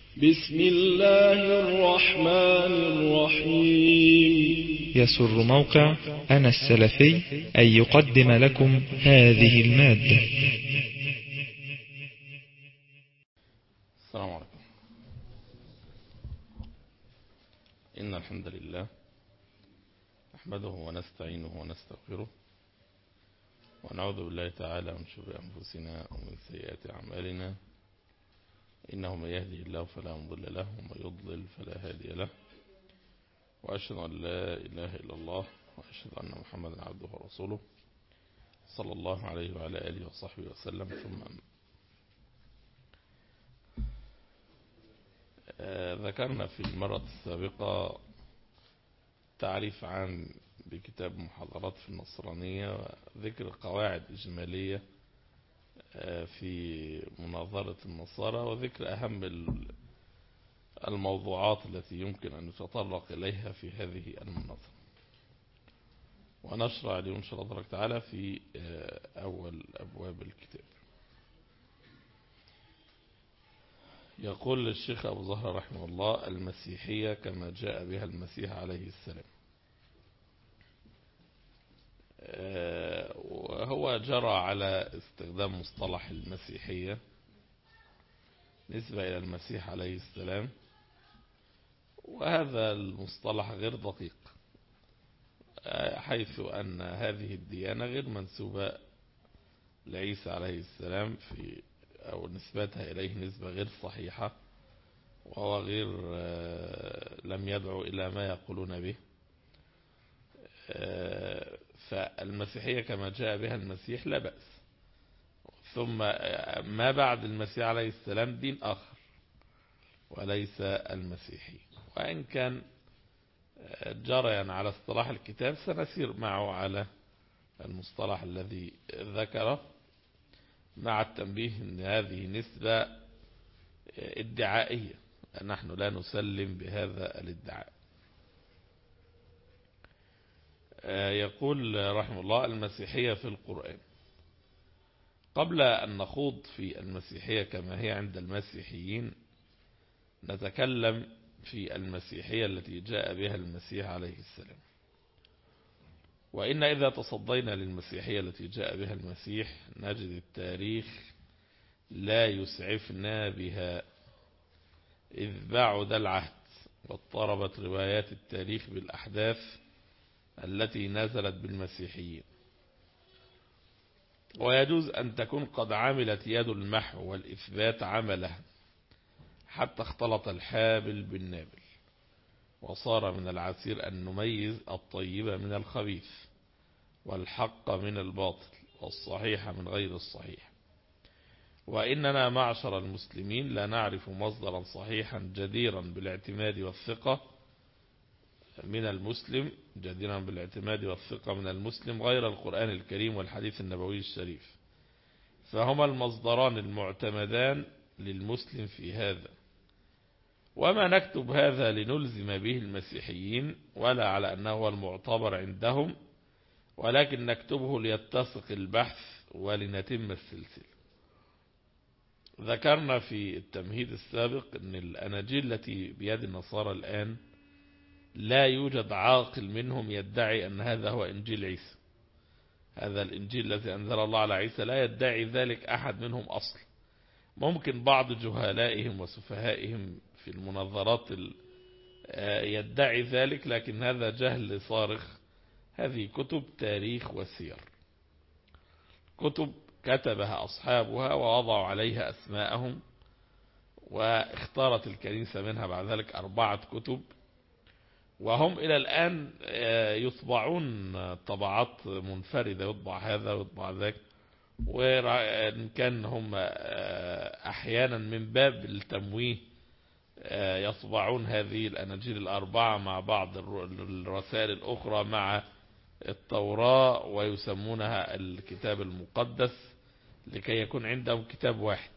بسم الله الرحمن الرحيم. يسر موقع أنا السلفي أن يقدم لكم هذه المادة. السلام عليكم. إن الحمد لله نحمده ونستعينه ونستغفره ونعوذ بالله تعالى من شرور أنفسنا ومن سيئات أعمالنا، إنه من يهده الله فلا مضل له ومن يضلل فلا هادي له، وأشهد أن لا إله إلا الله وأشهد أن محمدا عبده ورسوله صلى الله عليه وعلى آله وصحبه وسلم. ثم ذكرنا في المرة السابقة تعريف عن بكتاب محاضرات في النصرانية وذكر قواعد إجمالية في مناظرة النصارى، وذكر أهم الموضوعات التي يمكن أن نتطرق إليها في هذه المناظرة. ونشرع اليوم إن شاء الله تعالى في أول أبواب الكتاب. يقول الشيخ أبو زهرة رحمه الله: المسيحية كما جاء بها المسيح عليه السلام. وهو جرى على استخدام مصطلح المسيحية نسبة إلى المسيح عليه السلام، وهذا المصطلح غير دقيق، حيث أن هذه الديانة غير منسوبة لعيسى عليه السلام أو نسبتها إليه نسبة غير صحيحة، وهو غير لم يدعو إلى ما يقولون به. فالمسيحية كما جاء بها المسيح لا بأس، ثم ما بعد المسيح عليه السلام دين آخر وليس المسيحي، وإن كان جريا على اصطلاح الكتاب سنسير معه على المصطلح الذي ذكره، مع التنبيه أن هذه نسبة ادعائية، نحن لا نسلم بهذا الادعاء. يقول رحمه الله: المسيحية في القرآن. قبل أن نخوض في المسيحية كما هي عند المسيحيين، نتكلم في المسيحية التي جاء بها المسيح عليه السلام. وإن إذا تصدينا للمسيحية التي جاء بها المسيح نجد التاريخ لا يسعفنا بها، إذ بعد العهد واضطربت روايات التاريخ بالأحداث التي نزلت بالمسيحيين، ويجوز أن تكون قد عملت يد المحو والإثبات عملها، حتى اختلط الحابل بالنابل، وصار من العسير أن نميز الطيب من الخبيث، والحق من الباطل، والصحيح من غير الصحيح. وإننا معشر المسلمين لا نعرف مصدرا صحيحا جديرا بالاعتماد والثقة من المسلم غير القرآن الكريم والحديث النبوي الشريف، فهما المصدران المعتمدان للمسلم في هذا. وما نكتب هذا لنلزم به المسيحيين ولا على أنه هو المعتبر عندهم، ولكن نكتبه ليتسق البحث ولنتم السلسلة. ذكرنا في التمهيد السابق أن الأناجيل التي بيد النصارى الآن لا يوجد عاقل منهم يدعي أن هذا هو إنجيل عيسى. هذا الإنجيل الذي أنزل الله على عيسى لا يدعي ذلك أحد منهم أصلا. ممكن بعض جهالائهم وسفهائهم في المناظرات يدعي ذلك، لكن هذا جهل صارخ. هذه كتب تاريخ وسير، كتب كتبها أصحابها ووضعوا عليها أسماءهم، واختارت الكنيسة منها بعد ذلك 4 كتب، وهم إلى الآن يطبعون طبعات منفردة، يطبع هذا ويطبع ذاك، وإن كان هم أحيانا من باب التمويه يطبعون هذه الأناجيل 4 مع بعض الرسائل الأخرى مع التوراة، ويسمونها الكتاب المقدس لكي يكون عندهم كتاب واحد.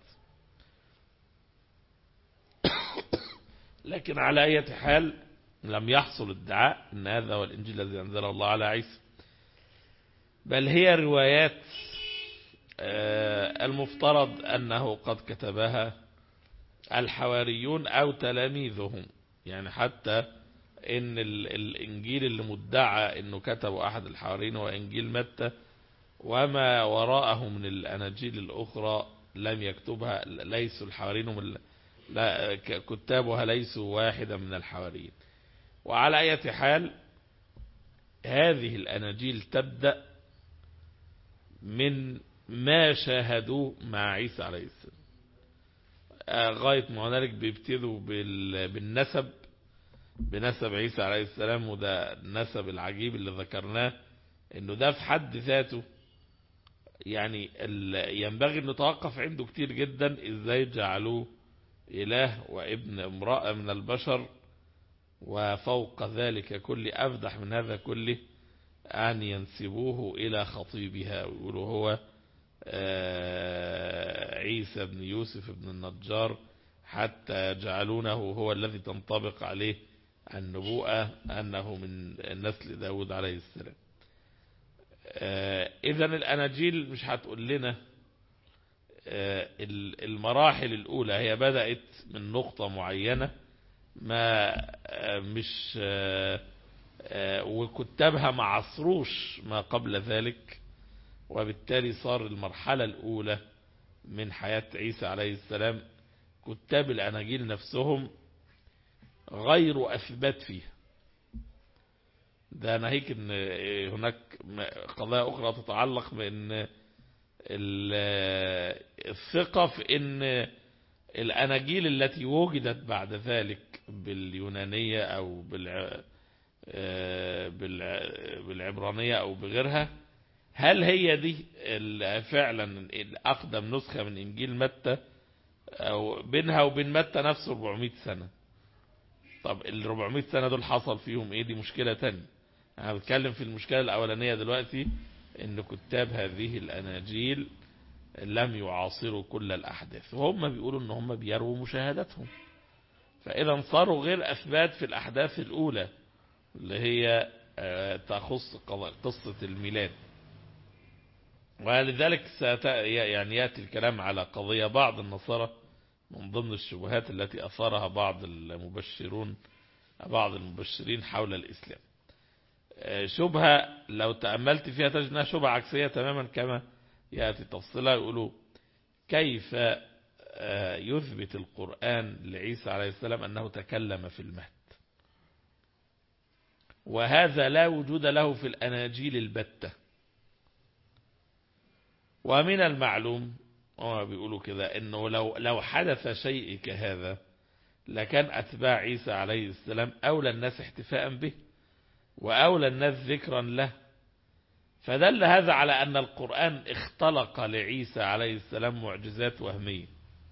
لكن على أي حال لم يحصل ادعاء أن هذا هو الإنجيل الذي أنزله الله على عيسى، بل هي روايات المفترض أنه قد كتبها الحواريون أو تلاميذهم. يعني حتى إن الإنجيل اللي مدعى إنه كتبه أحد الحواريين هو إنجيل متى، وما وراءه من الأناجيل الأخرى لم يكتبها، ليسوا الحواريين كتابها ليسوا واحدا من الحواريين. وعلى أي حال هذه الأناجيل تبدأ من ما شاهدوه مع عيسى عليه السلام، غاية ما هنالك بيبتدوا بنسب عيسى عليه السلام. وده النسب العجيب اللي ذكرناه، انه ده في حد ذاته يعني ينبغي ان نتوقف عنده كتير جدا. ازاي جعلوه اله وابن امرأة من البشر، وفوق ذلك كل افدح من هذا كله ان ينسبوه الى خطيبها ويقولوا هو عيسى بن يوسف بن النجار، حتى جعلونه هو الذي تنطبق عليه النبوءة أنه من نسل داود عليه السلام. إذن الأناجيل مش هتقول لنا المراحل الأولى، هي بدأت من نقطة معينة ما مش وكتابها ما عصروش ما قبل ذلك، وبالتالي صار المرحلة الأولى من حياة عيسى عليه السلام كتاب الأناجيل نفسهم غير أثبات فيها. ده ناهيك ان هناك قضايا أخرى تتعلق بأن الثقة في أن الأناجيل التي وجدت بعد ذلك باليونانية أو بالعبرانية أو بغيرها، هل هي دي فعلا أقدم نسخة من إنجيل متى، أو بينها وبين متى نفسه 400 سنة؟ طب ال 400 سنة دول حصل فيهم إيه؟ دي مشكلة تانية. أنا بتكلم في المشكلة الأولانية دلوقتي، إن كتاب هذه الأناجيل لم يعاصروا كل الأحداث، وهم بيقولوا إن هم بيروا مشاهداتهم، فإذا صاروا غير أثبات في الأحداث الأولى اللي هي تخص قصة الميلاد. ولذلك يعني يأتي الكلام على قضية بعض النصارى من ضمن الشبهات التي أثارها بعض المبشرين حول الإسلام. شبهة لو تأملت فيها تجد أنها شبهة عكسية تماما كما يأتي تفصيلها. يقولوا كيف يثبت القرآن لعيسى عليه السلام أنه تكلم في المهد، وهذا لا وجود له في الأناجيل البتة. ومن المعلوم بيقولوا كده انه لو حدث شيء كهذا لكان اتباع عيسى عليه السلام اولى الناس احتفاء به واولى الناس ذكرا له، فدل هذا على ان القرآن اختلق لعيسى عليه السلام معجزات وهمية.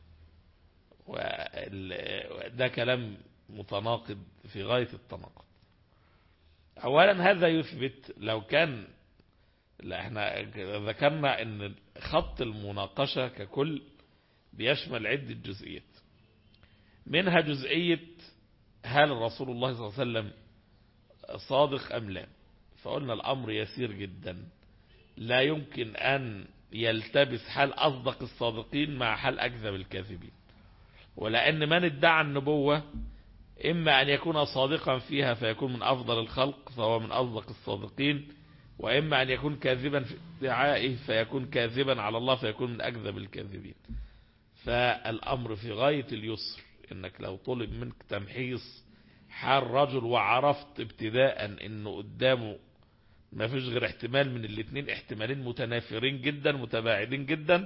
وده كلام متناقض في غاية التناقض. اولا هذا يثبت لو كان، احنا ذكرنا ان خط المناقشة ككل بيشمل عدة جزئيات، منها جزئية هل رسول الله صلى الله عليه وسلم صادق أم لا. فقلنا الأمر يسير جدا، لا يمكن أن يلتبس حال أصدق الصادقين مع حال أكذب الكاذبين، ولأن من ادعى النبوة إما أن يكون صادقا فيها فيكون من أفضل الخلق فهو من أصدق الصادقين، وإما أن يكون كاذبا في ادعائه فيكون كاذبا على الله فيكون من أكذب الكاذبين. فالأمر في غاية اليسر، إنك لو طلب منك تمحيص حال رجل وعرفت ابتداء إنه قدامه ما فيش غير احتمال من الاثنين، احتمالين متنافرين جدا متباعدين جدا،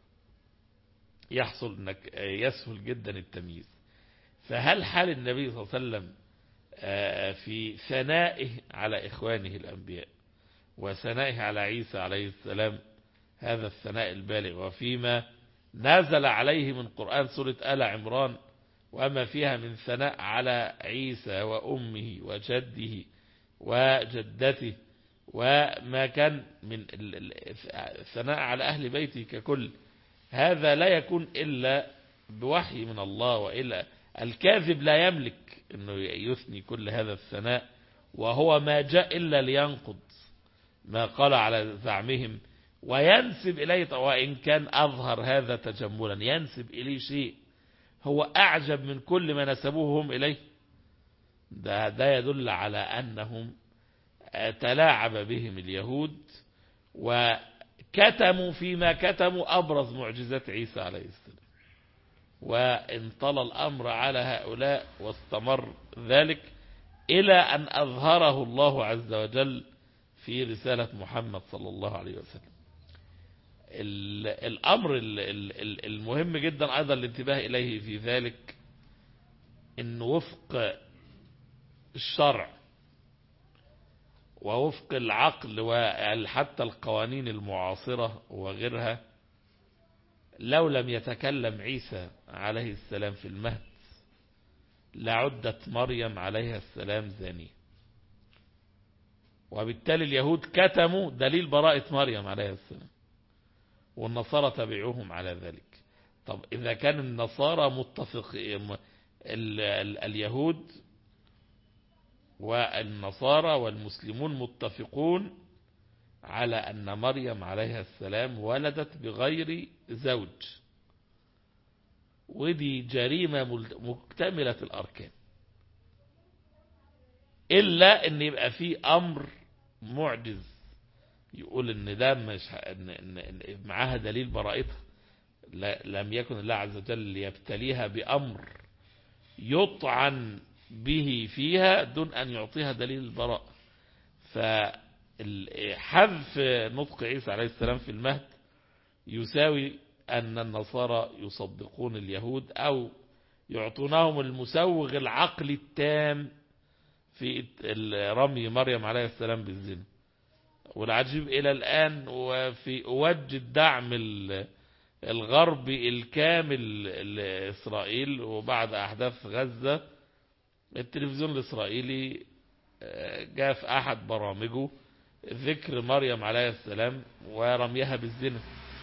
يحصل إنك يسهل جدا التمييز. فهل حال النبي صلى الله عليه وسلم في ثنائه على إخوانه الأنبياء وثنائه على عيسى عليه السلام هذا الثناء البالغ، وفيما نزل عليه من قرآن سورة آل عمران وما فيها من ثناء على عيسى وأمه وجده وجدته، وما كان من الثناء على أهل بيته ككل، هذا لا يكون إلا بوحي من الله. وإلا الكاذب لا يملك أنه يثني كل هذا الثناء، وهو ما جاء إلا لينقض ما قال على زعمهم وينسب إليه، وإن كان أظهر هذا تجملا، ينسب إليه شيء هو أعجب من كل ما نسبوهم إليه. ده يدل على أنهم تلاعب بهم اليهود وكتموا فيما كتموا أبرز معجزات عيسى عليه السلام، وانطلى الأمر على هؤلاء واستمر ذلك إلى أن أظهره الله عز وجل في رسالة محمد صلى الله عليه وسلم. الأمر المهم جدا أيضا الانتباه إليه في ذلك إن وفق الشرع ووفق العقل وحتى القوانين المعاصرة وغيرها، لو لم يتكلم عيسى عليه السلام في المهد لعدت مريم عليها السلام زانية، وبالتالي اليهود كتموا دليل براءة مريم عليها السلام، والنصارى تبعوهم على ذلك. طب إذا كان النصارى متفقين، اليهود والنصارى والمسلمون متفقون على أن مريم عليها السلام ولدت بغير زوج، ودي جريمة مكتملة الأركان، إلا أن يبقى في أمر معجز يقول أن ده مش إن معاها دليل براءتها. لم يكن الله عز وجل ليبتليها بأمر يطعن به فيها دون أن يعطيها دليل البراءة. فحذف نطق عيسى عليه السلام في المهد يساوي أن النصارى يصدقون اليهود أو يعطونهم المسوغ العقلي التام في رمي مريم عليه السلام بالزنا. والعجيب إلى الآن وفي وجه الدعم الغربي الكامل لإسرائيل وبعد أحداث غزة، التلفزيون الإسرائيلي جاء في أحد برامجه ذكر مريم عليه السلام ورميها بالزنا.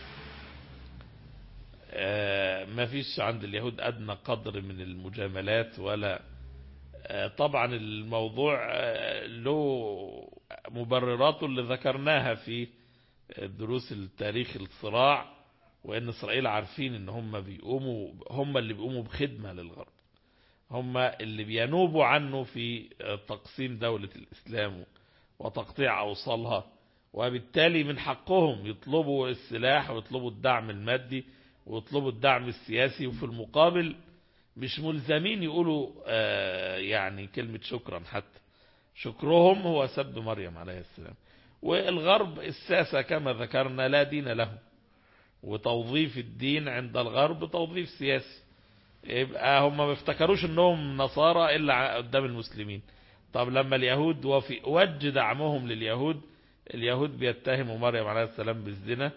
ما فيش عند اليهود أدنى قدر من المجاملات ولا طبعا الموضوع له مبررات اللي ذكرناها في دروس التاريخ الصراع، وإن إسرائيل عارفين إن هم اللي بيقوموا بخدمة للغرب، هم اللي بينوبوا عنه في تقسيم دولة الإسلام وتقطيع أوصالها، وبالتالي من حقهم يطلبوا السلاح ويطلبوا الدعم المادي ويطلبوا الدعم السياسي، وفي المقابل مش ملزمين يقولوا يعني كلمة شكرا، حتى شكرهم هو سب مريم عليه السلام. والغرب الساسة كما ذكرنا لا دين له، وتوظيف الدين عند الغرب توظيف سياسي، يبقى هم ما افتكروش انهم نصارى الا قدام المسلمين. طب لما اليهود وفي وجه دعمهم لليهود اليهود بيتهموا مريم عليه السلام بالزنا،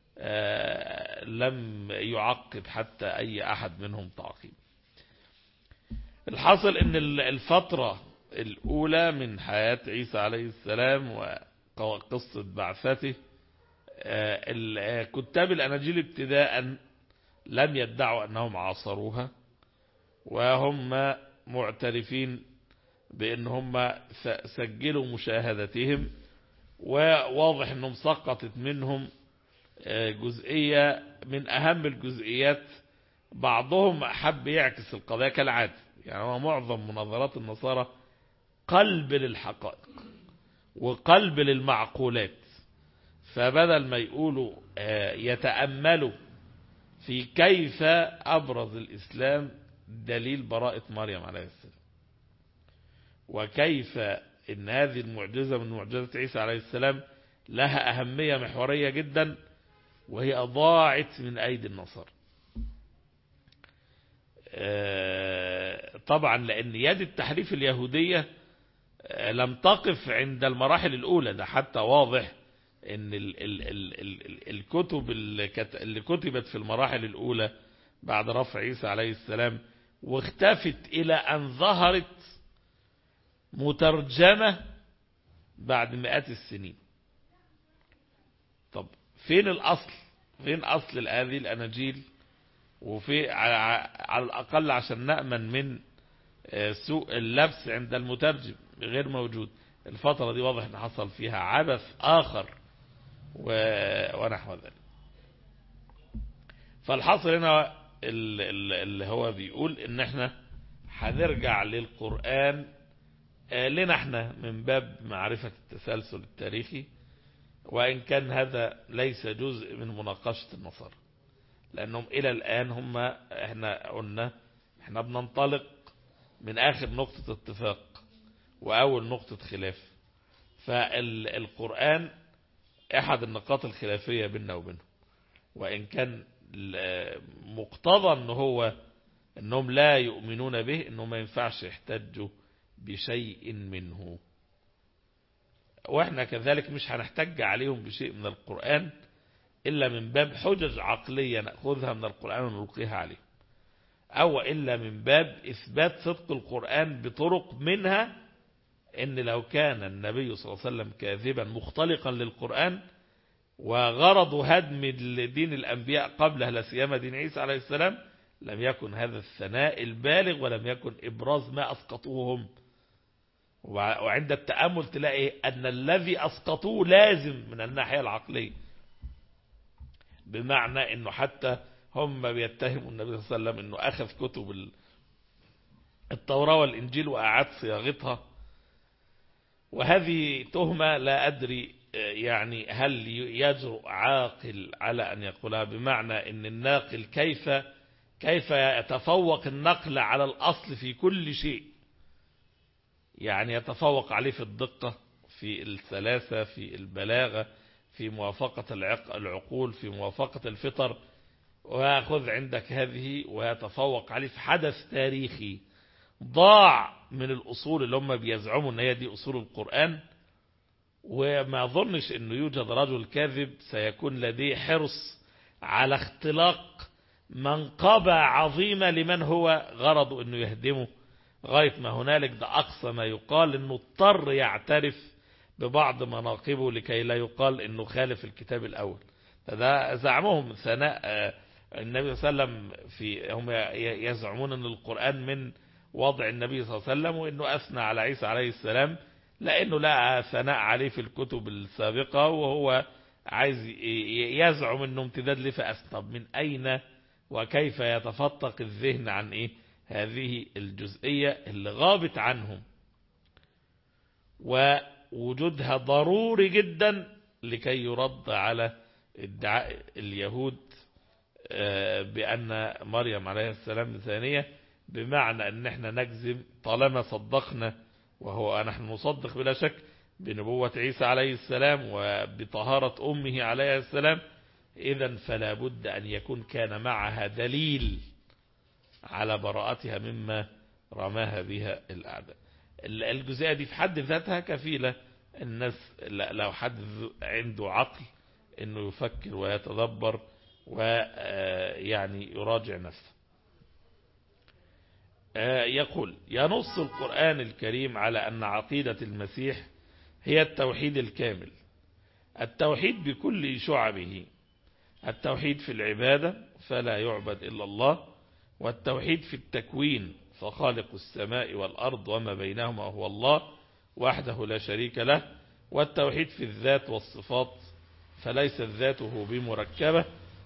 لم يعقب حتى اي احد منهم تعقيب. الحاصل ان الفترة الاولى من حياة عيسى عليه السلام وقصة بعثته، كتاب الاناجيل ابتداء لم يدعوا أنهم عاصروها، وهم معترفين بأن هم سجلوا مشاهدتهم، وواضح أنهم سقطت منهم جزئية من أهم الجزئيات. بعضهم حب يعكس القضايا كالعادة، يعني هو معظم مناظرات النصارى قلب للحقائق وقلب للمعقولات، فبدل ما يقولوا يتأملوا في كيف أبرز الإسلام دليل براءة مريم عليه السلام، وكيف إن هذه المعجزة من معجزات عيسى عليه السلام لها أهمية محورية جدا، وهي ضاعت من أيدي النصارى. طبعا لأن يد التحريف اليهودية لم تقف عند المراحل الأولى، ده حتى واضح ان الكتب اللي كتبت في المراحل الاولى بعد رفع عيسى عليه السلام واختفت الى ان ظهرت مترجمة بعد مئات السنين. طب فين الاصل؟ فين اصل هذه الاناجيل؟ وفي على الاقل عشان نأمن من سوء اللبس عند المترجم غير موجود. الفترة دي واضح ان حصل فيها عبث اخر ونحو ذلك. فالحاصل هنا اللي هو بيقول ان احنا هنرجع للقرآن لنا احنا من باب معرفة التسلسل التاريخي، وإن كان هذا ليس جزء من مناقشة النصارى، لأنهم إلى الآن احنا قلنا احنا بننطلق من آخر نقطة اتفاق وأول نقطة خلاف. فالقرآن أحد النقاط الخلافية بيننا وبينهم، وإن كان مقتضى أنهم لا يؤمنون به، أنهم ما ينفعش يحتجوا بشيء منه، وإحنا كذلك مش هنحتج عليهم بشيء من القرآن إلا من باب حجج عقلية نأخذها من القرآن ونلقيها عليهم، أو إلا من باب إثبات صدق القرآن بطرق منها إن لو كان النبي صلى الله عليه وسلم كاذبا مختلقا للقرآن وغرض هدم دين الأنبياء قبله لا سيما دين عيسى عليه السلام، لم يكن هذا الثناء البالغ ولم يكن إبراز ما أسقطوهم. وعند التأمل تلاقي أن الذي أسقطوه لازم من الناحية العقلية، بمعنى أنه حتى هم بيتهموا النبي صلى الله عليه وسلم أنه أخذ كتب التوراة والإنجيل وأعاد صياغتها، وهذه تهمة لا أدري يعني هل يجرؤ عاقل على أن يقولها، بمعنى أن الناقل كيف يتفوق النقل على الأصل في كل شيء، يعني يتفوق عليه في الدقة، في السلاسة، في البلاغة، في موافقة العقول، في موافقة الفطر، ويأخذ عندك هذه ويتفوق عليه في حدث تاريخي ضاع من الأصول اللي هم بيزعموا ان هي دي أصول القرآن. وما أظنش أنه يوجد رجل كاذب سيكون لديه حرص على اختلاق منقبة عظيمة لمن هو غرضه أنه يهدمه غاية ما هنالك. ده أقصى ما يقال، أنه اضطر يعترف ببعض مناقبه لكي لا يقال أنه خالف الكتاب الأول. فده زعمهم ثناء النبي صلى الله عليه وسلم، هم يزعمون أن القرآن من وضع النبي صلى الله عليه وسلم، وأنه أثنى على عيسى عليه السلام لأنه لا ثناء عليه في الكتب السابقة، وهو عايز يزعم أنه امتداد لفأس. طب من أين وكيف يتفتق الذهن عن هذه الجزئية اللي غابت عنهم، ووجودها ضروري جدا لكي يرد على ادعاء اليهود بأن مريم عليه السلام ثانية، بمعنى أن احنا نجزم طالما صدقنا، وهو نحن نصدق بلا شك بنبوة عيسى عليه السلام وبطهارة أمه عليه السلام، إذن فلا بد أن يكون كان معها دليل على براءتها مما رماها بها الأعداء. الجزئية دي في حد ذاتها كفيلة الناس لو حد عنده عقل أنه يفكر ويتدبر ويعني يراجع نفسه. يقول: ينص القرآن الكريم على أن عقيدة المسيح هي التوحيد الكامل، التوحيد بكل شعبه، التوحيد في العبادة فلا يعبد إلا الله، والتوحيد في التكوين فخالق السماء والأرض وما بينهما هو الله وحده لا شريك له، والتوحيد في الذات والصفات فليست ذاته بمركبة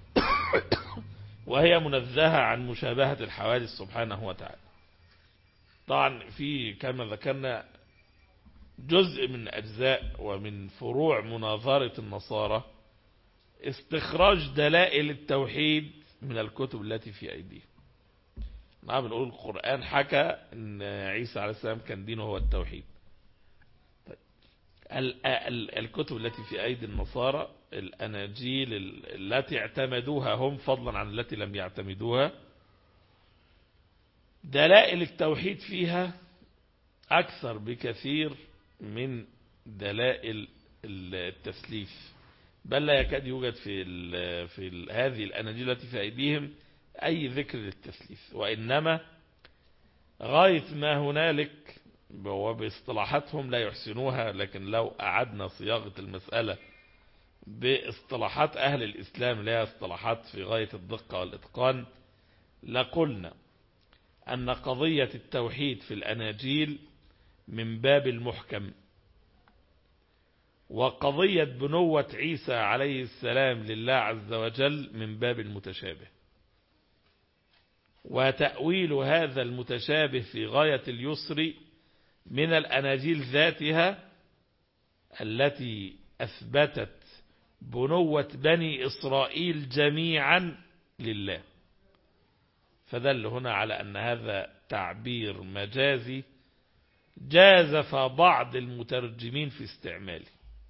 وهي منزهة عن مشابهة الحوادث سبحانه وتعالى. طبعا في كما ذكرنا جزء من أجزاء ومن فروع مناظرة النصارى استخراج دلائل التوحيد من الكتب التي في أيديهم. نعم، بنقول القرآن حكى أن عيسى عليه السلام كان دينه هو التوحيد. طيب. الكتب التي في أيدي النصارى، الأناجيل التي اعتمدوها هم فضلا عن التي لم يعتمدوها، دلائل التوحيد فيها أكثر بكثير من دلائل التسليف، بل لا يكاد يوجد في هذه الأناجيل التي في أيديهم أي ذكر للتسليف، وإنما غاية ما هنالك وباصطلاحاتهم لا يحسنوها. لكن لو أعدنا صياغة المسألة باصطلاحات أهل الإسلام، لا اصطلاحات في غاية الدقة والإتقان، لقلنا أن قضية التوحيد في الأناجيل من باب المحكم، وقضية بنوة عيسى عليه السلام لله عز وجل من باب المتشابه. وتأويل هذا المتشابه في غاية اليسر من الأناجيل ذاتها التي أثبتت بنوة بني إسرائيل جميعا لله. فدل هنا على أن هذا تعبير مجازي جازف بعض المترجمين في استعماله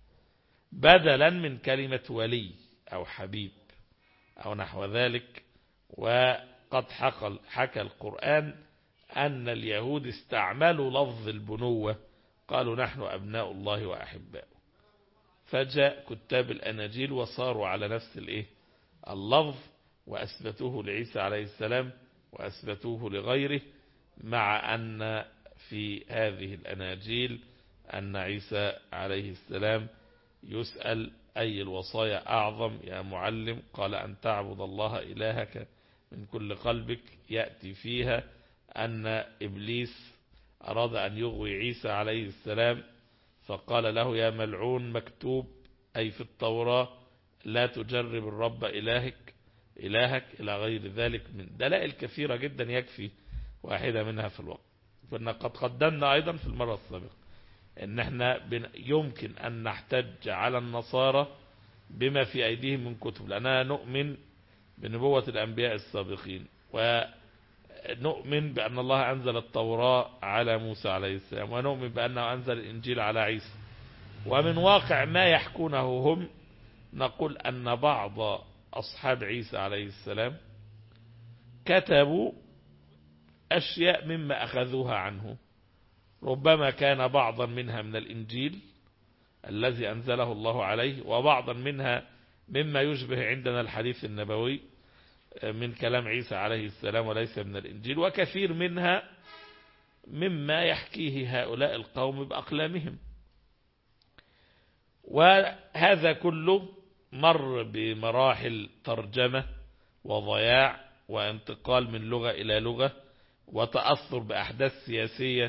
بدلا من كلمة ولي أو حبيب أو نحو ذلك. وقد حكى القرآن أن اليهود استعملوا لفظ البنوة، قالوا نحن أبناء الله وأحباؤه، فجاء كتاب الأناجيل وصاروا على نفس اللفظ وأثبتوه لعيسى عليه السلام وأثبتوه لغيره، مع أن في هذه الأناجيل أن عيسى عليه السلام يسأل أي الوصايا أعظم يا معلم؟ قال أن تعبد الله إلهك من كل قلبك. يأتي فيها أن إبليس أراد أن يغوي عيسى عليه السلام فقال له يا ملعون مكتوب أي في التوراة لا تجرب الرب إلهك إلى غير ذلك من دلائل كثيرة جدا، يكفي واحدة منها في الوقت. كنا قد قدمنا أيضا في المرة السابقة ان احنا يمكن ان نحتج على النصارى بما في ايديهم من كتب، لاننا نؤمن بنبوة الانبياء السابقين ونؤمن بان الله انزل التوراة على موسى عليه السلام ونؤمن بانه انزل الانجيل على عيسى. ومن واقع ما يحكونه هم نقول ان بعض اصحاب عيسى عليه السلام كتبوا اشياء مما اخذوها عنه، ربما كان بعضا منها من الإنجيل الذي أنزله الله عليه، وبعضا منها مما يشبه عندنا الحديث النبوي من كلام عيسى عليه السلام وليس من الإنجيل، وكثير منها مما يحكيه هؤلاء القوم بأقلامهم. وهذا كله مر بمراحل ترجمة وضياع وانتقال من لغة إلى لغة وتأثر بأحداث سياسية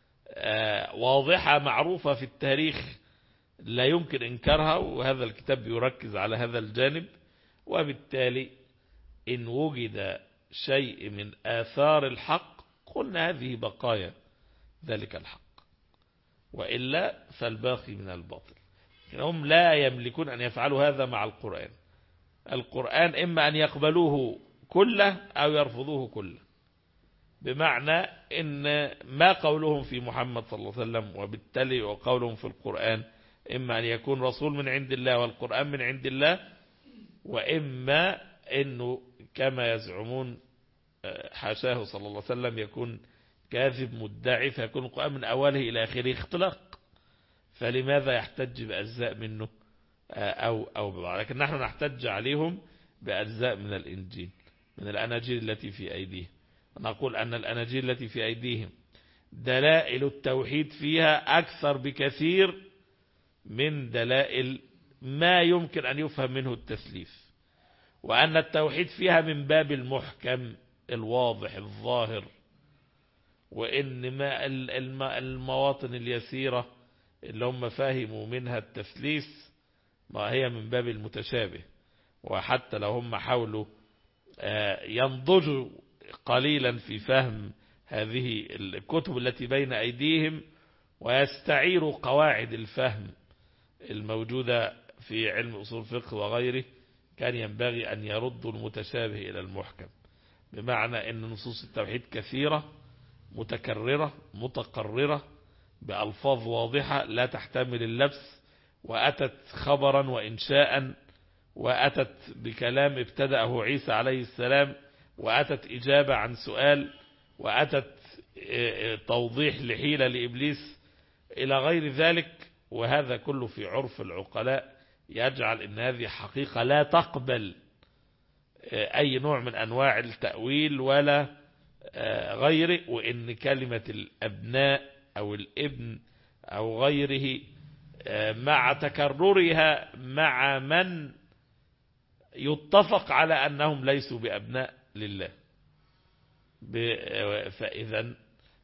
واضحة معروفة في التاريخ لا يمكن إنكارها، وهذا الكتاب يركز على هذا الجانب. وبالتالي إن وجد شيء من آثار الحق قلنا هذه بقايا ذلك الحق، وإلا فالباقي من الباطل. هم لا يملكون أن يفعلوا هذا مع القرآن. القرآن إما أن يقبلوه كله أو يرفضوه كله، بمعنى إن ما قولهم في محمد صلى الله عليه وسلم وبالتالي وقولهم في القرآن إما أن يكون رسول من عند الله والقرآن من عند الله، وإما أنه كما يزعمون حاشاه صلى الله عليه وسلم يكون كاذب مدعي فيكون القرآن من أوله إلى آخره اختلاق، فلماذا يحتج بأجزاء منه أو ببعض؟ لكن نحن نحتج عليهم بأجزاء من الإنجيل من الأناجيل التي في أيديهم. نقول أن الأناجيل التي في أيديهم دلائل التوحيد فيها أكثر بكثير من دلائل ما يمكن أن يفهم منه التثليث، وأن التوحيد فيها من باب المحكم الواضح الظاهر، وإن ما المواطن اليسيرة اللي هم فاهموا منها التثليث ما هي من باب المتشابه. وحتى لو هم حاولوا ينضجوا قليلا في فهم هذه الكتب التي بين أيديهم ويستعيروا قواعد الفهم الموجودة في علم أصول الفقه وغيره، كان ينبغي أن يردوا المتشابه إلى المحكم، بمعنى أن نصوص التوحيد كثيرة متكررة متقررة بألفاظ واضحة لا تحتمل اللبس، وأتت خبرا وإنشاء، وأتت بكلام ابتدأه عيسى عليه السلام، وأتت إجابة عن سؤال، وأتت توضيح لحيلة لإبليس إلى غير ذلك. وهذا كله في عرف العقلاء يجعل أن هذه حقيقة لا تقبل أي نوع من أنواع التأويل ولا غيره، وإن كلمة الأبناء أو الابن أو غيره مع تكررها مع من يتفق على أنهم ليسوا بأبناء لله، فإذا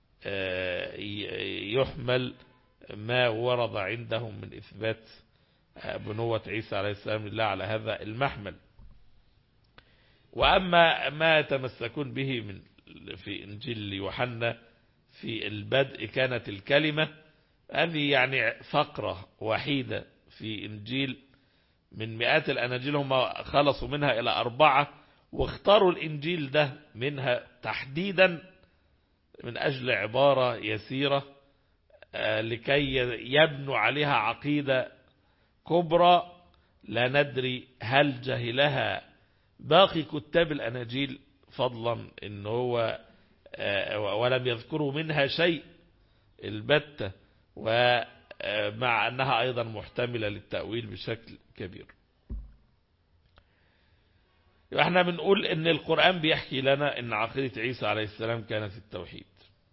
يحمل ما ورد عندهم من إثبات بنوة عيسى عليه السلام لله على هذا المحمل. وأما ما يتمسكون به من في إنجيل يوحنا في البدء كانت الكلمة، هذه يعني فقرة وحيدة في إنجيل من مئات الأناجيل، هم خلصوا منها إلى 4 واختاروا الإنجيل ده منها تحديدا من أجل عبارة يسيرة لكي يبنوا عليها عقيدة كبرى لا ندري هل جهلها باقي كتاب الأناجيل، فضلا إن هو ولم يذكروا منها شيء البتة، ومع أنها أيضا محتملة للتأويل بشكل كبير. احنا بنقول ان القرآن بيحكي لنا ان عقيدة عيسى عليه السلام كانت التوحيد،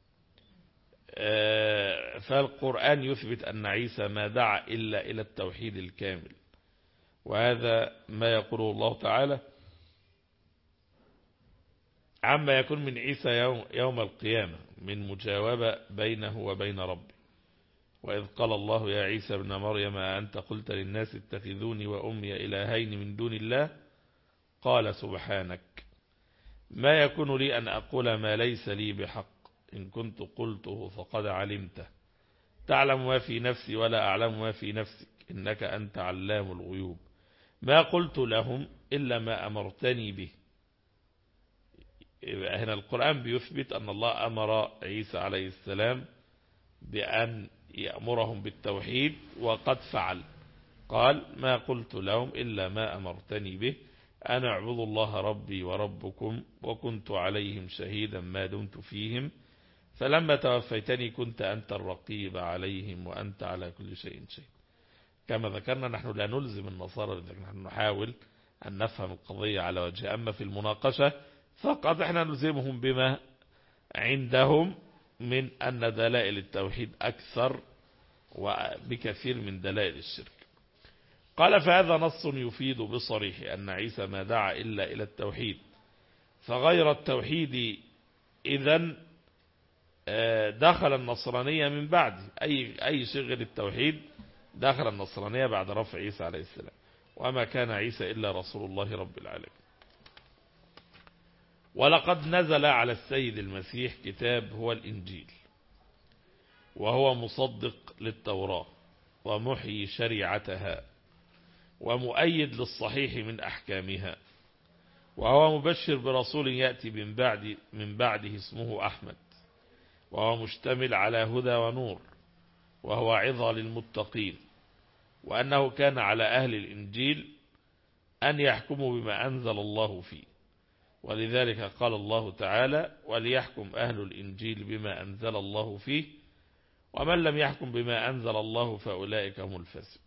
فالقرآن يثبت أن عيسى ما دعا إلا إلى التوحيد الكامل، وهذا ما يقوله الله تعالى عما يكون من عيسى يوم القيامة من مجاوبة بينه وبين ربه. وإذ قال الله يا عيسى ابن مريم أنت قلت للناس اتخذوني وأمي إلهين من دون الله قال سبحانك ما يكون لي أن أقول ما ليس لي بحق إن كنت قلته فقد علمته تعلم ما في نفسي ولا أعلم ما في نفسك إنك أنت علام الغيوب ما قلت لهم إلا ما أمرتني به. هنا القرآن بيثبت أن الله أمر عيسى عليه السلام بأن يأمرهم بالتوحيد وقد فعل، قال ما قلت لهم إلا ما أمرتني به أن اعبدوا الله ربي وربكم وكنت عليهم شهيدا ما دمت فيهم فلما توفيتني كنت أنت الرقيب عليهم وأنت على كل شيء شهيد. كما ذكرنا نحن لا نلزم النصارى، نحن نحاول أن نفهم القضية على وجه، أما في المناقشة فقط احنا نلزمهم بما عندهم من أن دلائل التوحيد أكثر وبكثير من دلائل الشرك. قال فهذا نص يفيد بصريح أن عيسى ما دعا إلا إلى التوحيد، فغير التوحيد إذن دخل النصرانية من بعد أي شيء غير التوحيد دخل النصرانية بعد رفع عيسى عليه السلام، وما كان عيسى إلا رسول الله رب العالمين. ولقد نزل على السيد المسيح كتاب هو الإنجيل، وهو مصدق للتوراة ومحيي شريعتها ومؤيد للصحيح من أحكامها، وهو مبشر برسول يأتي من بعده اسمه أحمد، وهو مشتمل على هدى ونور، وهو عظة للمتقين، وأنه كان على أهل الإنجيل أن يحكموا بما أنزل الله فيه، ولذلك قال الله تعالى وليحكم أهل الإنجيل بما أنزل الله فيه ومن لم يحكم بما أنزل الله فأولئك هم الفاسقون.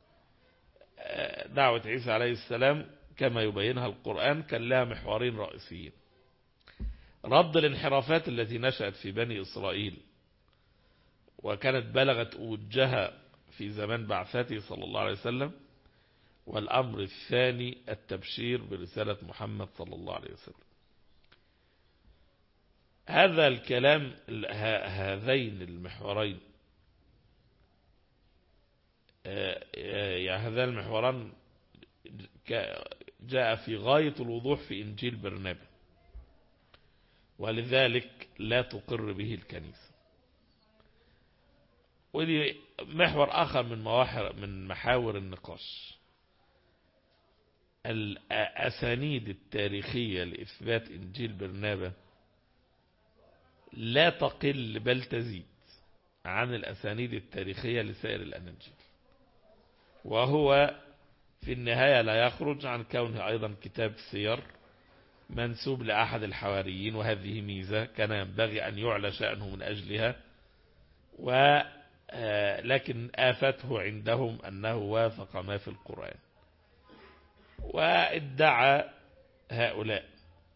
دعوة عيسى عليه السلام كما يبينها القرآن كان لها محورين رئيسيين: رد الانحرافات التي نشأت في بني إسرائيل وكانت بلغت أوجها في زمان بعثته صلى الله عليه وسلم، والأمر الثاني التبشير برسالة محمد صلى الله عليه وسلم. هذا الكلام هذين المحورين هذان المحوران جاء في غاية الوضوح في إنجيل برنابا، ولذلك لا تقر به الكنيسة. ودي محور آخر من محاور النقاش: الأسانيد التاريخية لإثبات إنجيل برنابا لا تقل بل تزيد عن الأسانيد التاريخية لسائر الأناجيل، وهو في النهاية لا يخرج عن كونه أيضا كتاب سير منسوب لأحد الحواريين، وهذه ميزة كان ينبغي أن يعلى شأنه من أجلها، لكن آفته عندهم أنه وافق ما في القرآن. وادعى هؤلاء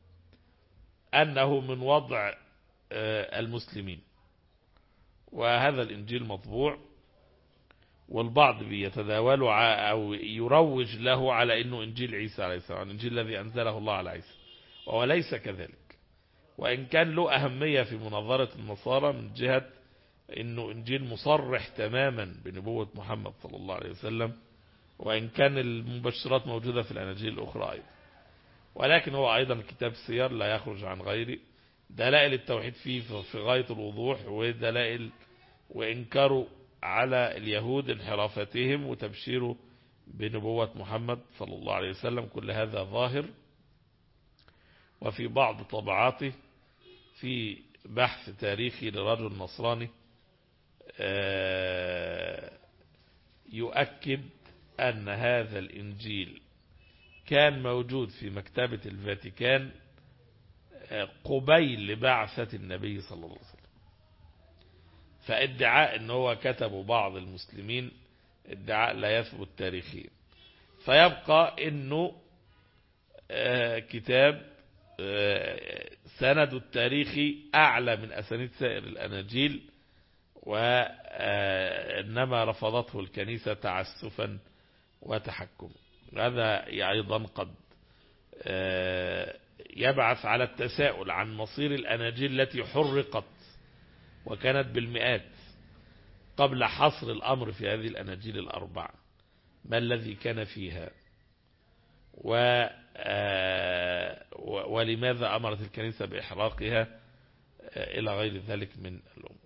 أنه من وضع المسلمين، وهذا الإنجيل مطبوع، والبعض بيتداوله أو يروج له على أنه إنجيل عيسى عليه السلام، الإنجيل الذي أنزله الله على عيسى، وهو ليس كذلك، وإن كان له أهمية في مناظرة النصارى من جهة أنه إنجيل مصرح تماما بنبوة محمد صلى الله عليه وسلم، وإن كان المبشرات موجودة في الأناجيل الأخرى أيضا، ولكن هو أيضا كتاب سير لا يخرج عن غيره، دلائل التوحيد فيه في غاية الوضوح، ودلائل وإنكاره على اليهود انحرافتهم وتبشيره بنبوة محمد صلى الله عليه وسلم، كل هذا ظاهر. وفي بعض طبعاته في بحث تاريخي لرجل نصراني يؤكد أن هذا الإنجيل كان موجود في مكتبة الفاتيكان قبيل بعثة النبي صلى الله عليه وسلم. فادعاء أنه هو كتبه بعض المسلمين ادعاء لا يثبت تاريخيا. فيبقى أنه كتاب سند التاريخي أعلى من أسانيد سائر الأناجيل، وإنما رفضته الكنيسة تعسفا وتحكما. هذا أيضا قد يبعث على التساؤل عن مصير الأناجيل التي حرقت وكانت بالمئات قبل حصر الأمر في هذه الأناجيل الأربعة. ما الذي كان فيها، ولماذا أمرت الكنيسة بإحراقها، إلى غير ذلك من الأمور.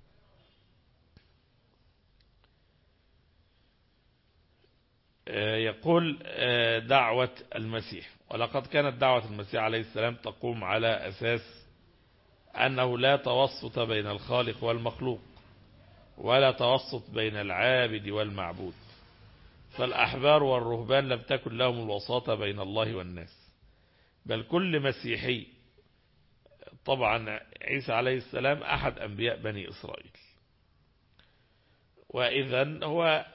يقول دعوة المسيح. ولقد كانت دعوة المسيح عليه السلام تقوم على أساس أنه لا توسط بين الخالق والمخلوق، ولا توسط بين العابد والمعبود. فالأحبار والرهبان لم تكن لهم الوساطة بين الله والناس، بل كل مسيحي، طبعا عيسى عليه السلام أحد أنبياء بني إسرائيل، وإذن هو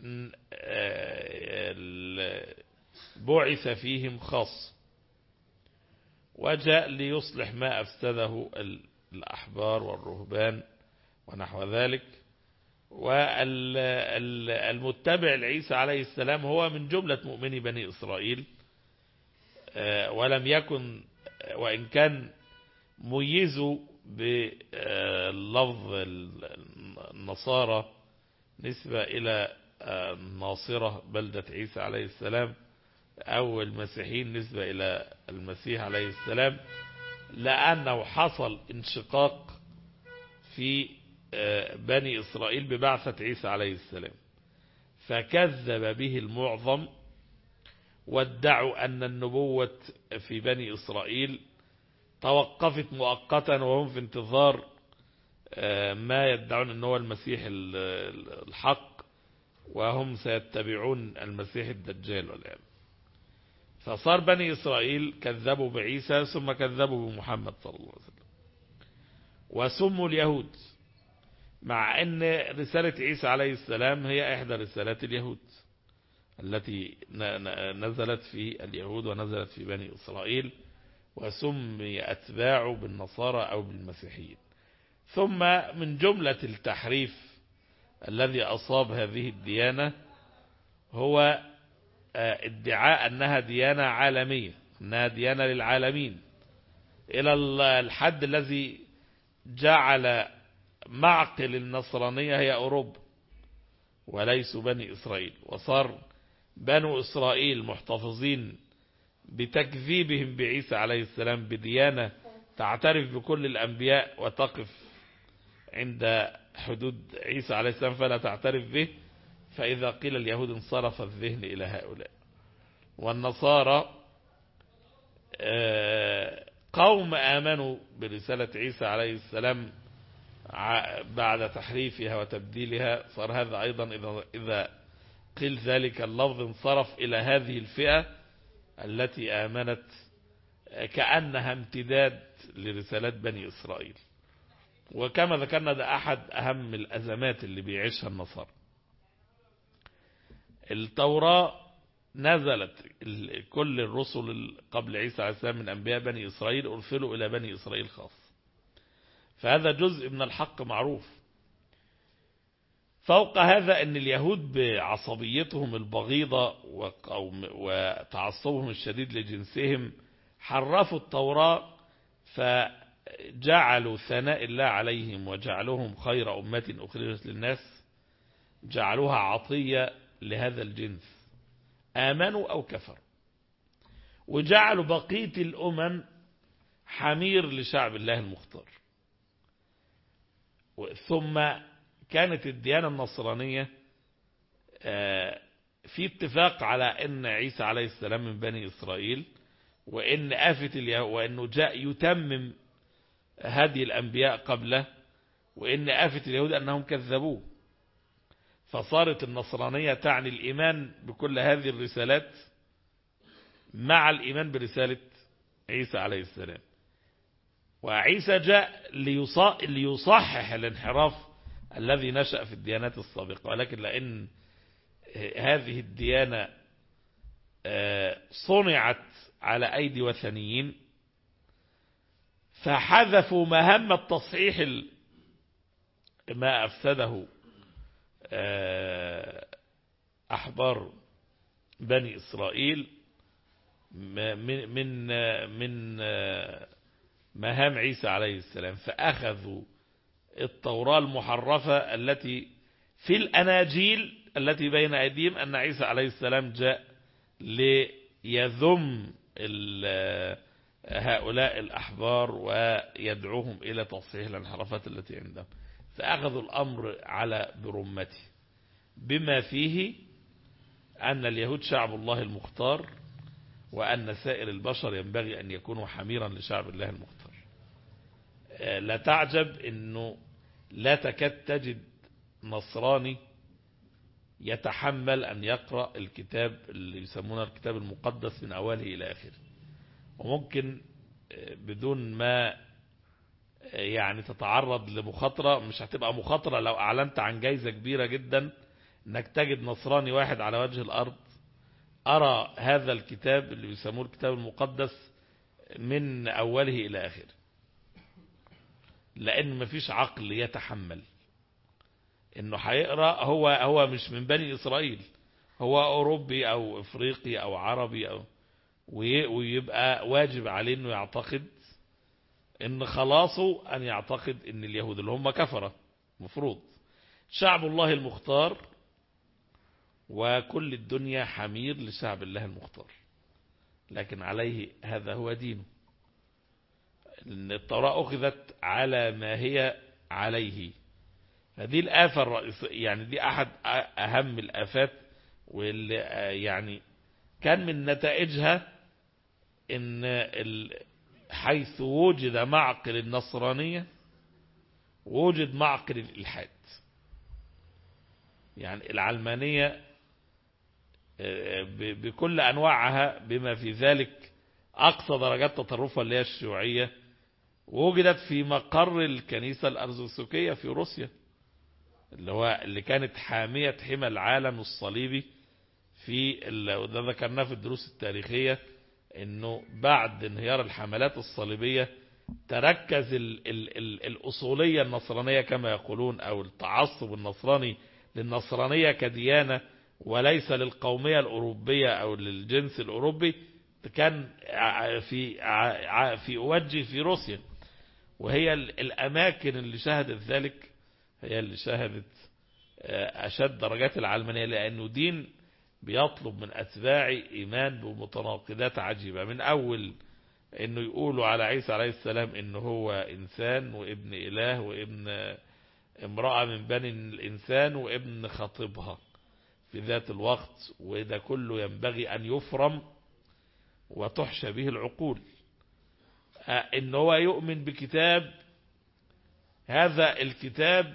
بعث فيهم خاص، وجاء ليصلح ما أفسده الأحبار والرهبان ونحو ذلك. والمتبع لعيسى عليه السلام هو من جملة مؤمني بني إسرائيل، ولم يكن، وإن كان ميزوا باللفظ النصارى نسبة إلى الناصرة بلدة عيسى عليه السلام، أو المسيحيين نسبة إلى المسيح عليه السلام، لأنه حصل انشقاق في بني إسرائيل ببعثة عيسى عليه السلام، فكذب به المعظم، وادعوا أن النبوة في بني إسرائيل توقفت مؤقتا وهم في انتظار ما يدعون أنه هو المسيح الحق، وهم سيتبعون المسيح الدجال والعياذ. فصار بني إسرائيل كذبوا بعيسى ثم كذبوا بمحمد صلى الله عليه وسلم، وسموا اليهود، مع أن رسالة عيسى عليه السلام هي إحدى رسالات اليهود التي نزلت في اليهود ونزلت في بني إسرائيل، وسمي أتباعه بالنصارى أو بالمسيحيين. ثم من جملة التحريف الذي أصاب هذه الديانة هو ادعاء أنها ديانة عالمية، أنها ديانة للعالمين، إلى الحد الذي جعل معقل النصرانية هي أوروبا وليسوا بني إسرائيل. وصار بنو إسرائيل محتفظين بتكذيبهم بعيسى عليه السلام بديانة تعترف بكل الأنبياء وتقف عند حدود عيسى عليه السلام فلا تعترف به. فإذا قيل اليهود انصرف الذهن إلى هؤلاء. والنصارى قوم آمنوا برسالة عيسى عليه السلام بعد تحريفها وتبديلها. صار هذا أيضا إذا قيل ذلك اللفظ انصرف إلى هذه الفئة التي آمنت كأنها امتداد لرسالات بني إسرائيل. وكما ذكرنا ده أحد أهم الأزمات اللي بيعيشها النصارى. التوراة نزلت، كل الرسل قبل عيسى عليه السلام من أنبياء بني إسرائيل أرسلوا إلى بني إسرائيل خاص، فهذا جزء من الحق معروف. فوق هذا أن اليهود بعصبيتهم البغيضة وتعصبهم الشديد لجنسهم حرفوا التوراة، فجعلوا ثناء الله عليهم وجعلوهم خير أمة أخرجت للناس، جعلوها عطية لهذا الجنس، آمنوا أو كفروا. وجعلوا بقية الأمم حمير لشعب الله المختار. ثم كانت الديانة النصرانية في اتفاق على أن عيسى عليه السلام من بني إسرائيل، وأن وأنه جاء يتمم هدي الأنبياء قبله، وأن آفة اليهود أنهم كذبوه. فصارت النصرانية تعني الإيمان بكل هذه الرسالات مع الإيمان برسالة عيسى عليه السلام. وعيسى جاء ليصحح الانحراف الذي نشأ في الديانات السابقة، ولكن لأن هذه الديانة صنعت على أيدي وثنيين، فحذفوا مهمة تصحيح ما أفسده أحبار بني إسرائيل من مهام عيسى عليه السلام. فأخذوا التوراة المحرفة التي في الأناجيل التي بين أيديهم أن عيسى عليه السلام جاء ليذم هؤلاء الأحبار ويدعوهم إلى تصحيح الانحرافات التي عندهم. فأخذوا الأمر على برمته، بما فيه أن اليهود شعب الله المختار، وأن سائر البشر ينبغي أن يكونوا حميرا لشعب الله المختار. لا تعجب أنه لا تكاد تجد نصراني يتحمل أن يقرأ الكتاب اللي يسمونه الكتاب المقدس من أوله إلى آخره، وممكن بدون ما يعني تتعرض لمخاطرة. مش هتبقى مخاطرة لو أعلنت عن جايزة كبيرة جدا أنك تجد نصراني واحد على وجه الأرض أرى هذا الكتاب اللي يسموه الكتاب المقدس من أوله إلى آخره، لأن مفيش عقل يتحمل إنه هيقرأ. هو مش من بني إسرائيل، هو أوروبي أو إفريقي أو عربي ويبقى واجب عليه إنه يعتقد إن خلاصه أن يعتقد إن اليهود اللي هم كفرة مفروض شعب الله المختار، وكل الدنيا حمير لشعب الله المختار، لكن عليه هذا هو دينه. إن التوراة أخذت على ما هي عليه. هذه الآفة الرئيسية، يعني دي أحد أهم الآفات، واللي يعني كان من نتائجها إن حيث وجد معقل النصرانية وجد معقل الإلحاد. يعني العلمانية بكل أنواعها بما في ذلك أقصى درجات تطرفها اللي هي الشيوعية وجدت في مقر الكنيسة الأرثوذكسية في روسيا، اللي كانت حامية حمى العالم الصليبي. وده ذكرناه في الدروس التاريخية انه بعد انهيار الحملات الصليبية تركز الأصولية النصرانية كما يقولون، او التعصب النصراني للنصرانية كديانة وليس للقومية الأوروبية او للجنس الأوروبي، كان في أوجه في روسيا. وهي الأماكن اللي شهدت ذلك هي اللي شهدت أشد درجات العلمانية، لأنه دين بيطلب من أتباعه إيمان بمتناقضات عجيبة، من أول أنه يقولوا على عيسى عليه السلام أنه هو إنسان وابن إله وابن امرأة من بني الإنسان وابن خطيبها في ذات الوقت، وده كله ينبغي أن يفرم وتحشى به العقول. أنه هو يؤمن بكتاب، هذا الكتاب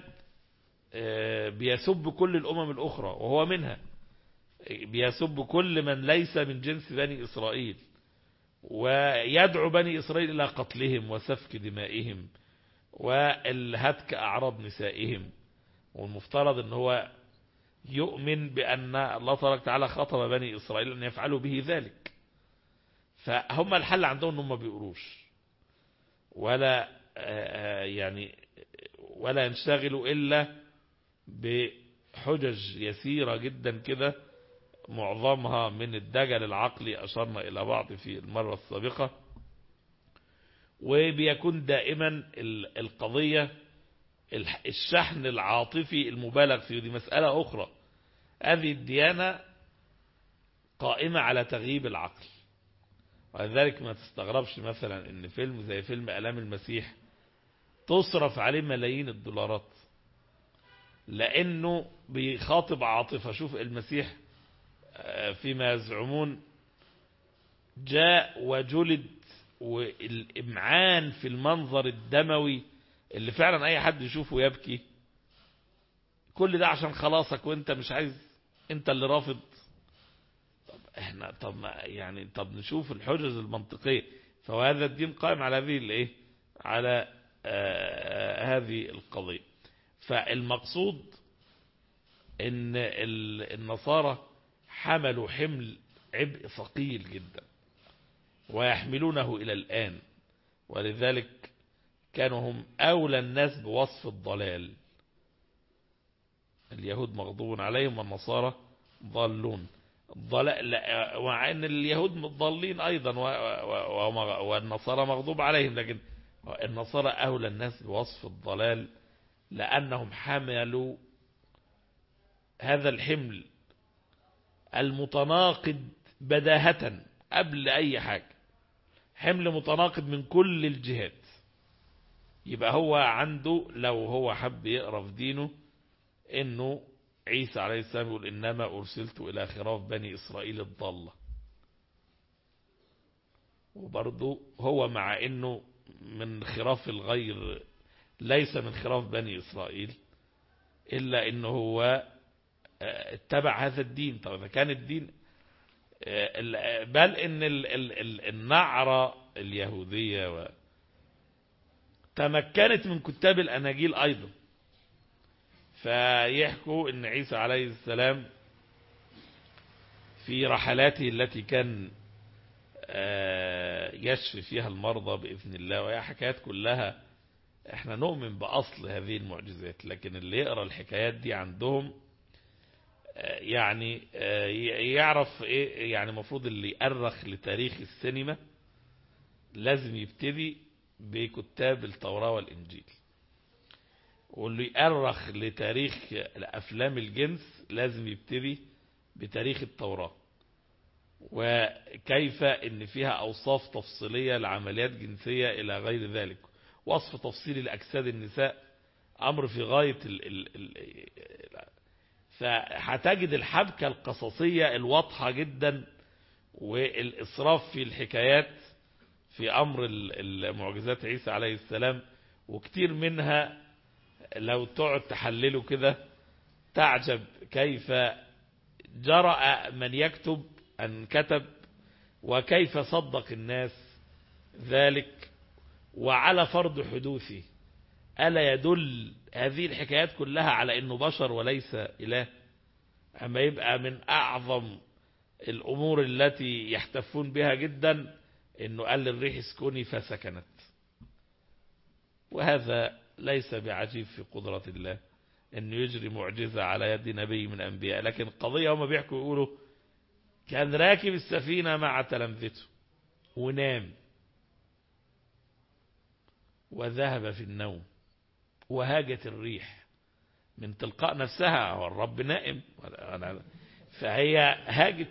بيسب كل الأمم الأخرى وهو منها، بيسب كل من ليس من جنس بني إسرائيل، ويدعو بني إسرائيل إلى قتلهم وسفك دمائهم والهتك أعراض نسائهم. والمفترض أن هو يؤمن بأن الله تبارك وتعالى خطب بني إسرائيل أن يفعلوا به ذلك. فهم الحل عندهم أنهم ما بيقروش ولا ينشغلوا إلا بحجج يسيرة جدا كده، معظمها من الدجل العقلي أشرنا إلى بعض في المرة السابقة. وبيكون دائما القضية الشحن العاطفي المبالغ فيه، دي مسألة أخرى. هذه الديانة قائمة على تغييب العقل ولذلك ما تستغربش مثلا ان فيلم زي فيلم آلام المسيح تصرف عليه ملايين الدولارات، لانه بيخاطب عاطفة. شوف المسيح فيما يزعمون جاء وجلد، والإمعان في المنظر الدموي اللي فعلا أي حد يشوفه يبكي، كل ده عشان خلاصك وانت مش عايز، انت اللي رافض. طب احنا طب نشوف الحجج المنطقية. فهذا الدين قائم على هذه الايه، على هذه القضية. فالمقصود ان النصارى حملوا حمل عبء ثقيل جدا ويحملونه إلى الآن، ولذلك كانوا هم أولى الناس بوصف الضلال. اليهود مغضوب عليهم والنصارى ضالون. مع أن اليهود ضالين أيضا والنصارى مغضوب عليهم، لكن النصارى أولى الناس بوصف الضلال لأنهم حملوا هذا الحمل المتناقض بداهة قبل أي حاجة، حمل متناقض من كل الجهات. يبقى هو عنده، لو هو حب يقرأ في دينه، إنه عيسى عليه السلام يقول إنما أرسلت إلى خراف بني إسرائيل الضالة، وبرضه هو مع إنه من خراف الغير ليس من خراف بني إسرائيل، إلا إنه هو اتبع هذا الدين. طب إذا كان الدين، بل إن النعرة اليهودية تمكنت من كتاب الأناجيل أيضا، فيحكوا إن عيسى عليه السلام في رحلاته التي كان يشفي فيها المرضى بإذن الله، وهي حكايات كلها احنا نؤمن بأصل هذه المعجزات، لكن اللي يقرأ الحكايات دي عندهم يعني يعرف ايه. يعني المفروض اللي يأرخ لتاريخ السينما لازم يبتدي بكتاب التوراة والإنجيل، واللي يأرخ لتاريخ الأفلام الجنس لازم يبتدي بتاريخ التوراة، وكيف ان فيها أوصاف تفصيلية لعمليات جنسية إلى غير ذلك، وصف تفصيلي لأجساد النساء، أمر في غاية فهتجد الحبكة القصصية الواضحة جدا، والإسراف في الحكايات في أمر المعجزات عيسى عليه السلام، وكتير منها لو تقعد تحلله كده تعجب كيف جرأ من يكتب أن كتب، وكيف صدق الناس ذلك وعلى فرض حدوثه. ألا يدل هذه الحكايات كلها على أنه بشر وليس إله؟ أما يبقى من أعظم الأمور التي يحتفون بها جدا أنه قال للريح اسكني فسكنت، وهذا ليس بعجيب في قدرة الله أنه يجري معجزة على يد نبي من أنبياء. لكن القضية هم بيحكوا يقولوا كان راكب السفينة مع تلامذته ونام وذهب في النوم، وهاجت الريح من تلقاء نفسها، والرب نائم، فهي هاجت،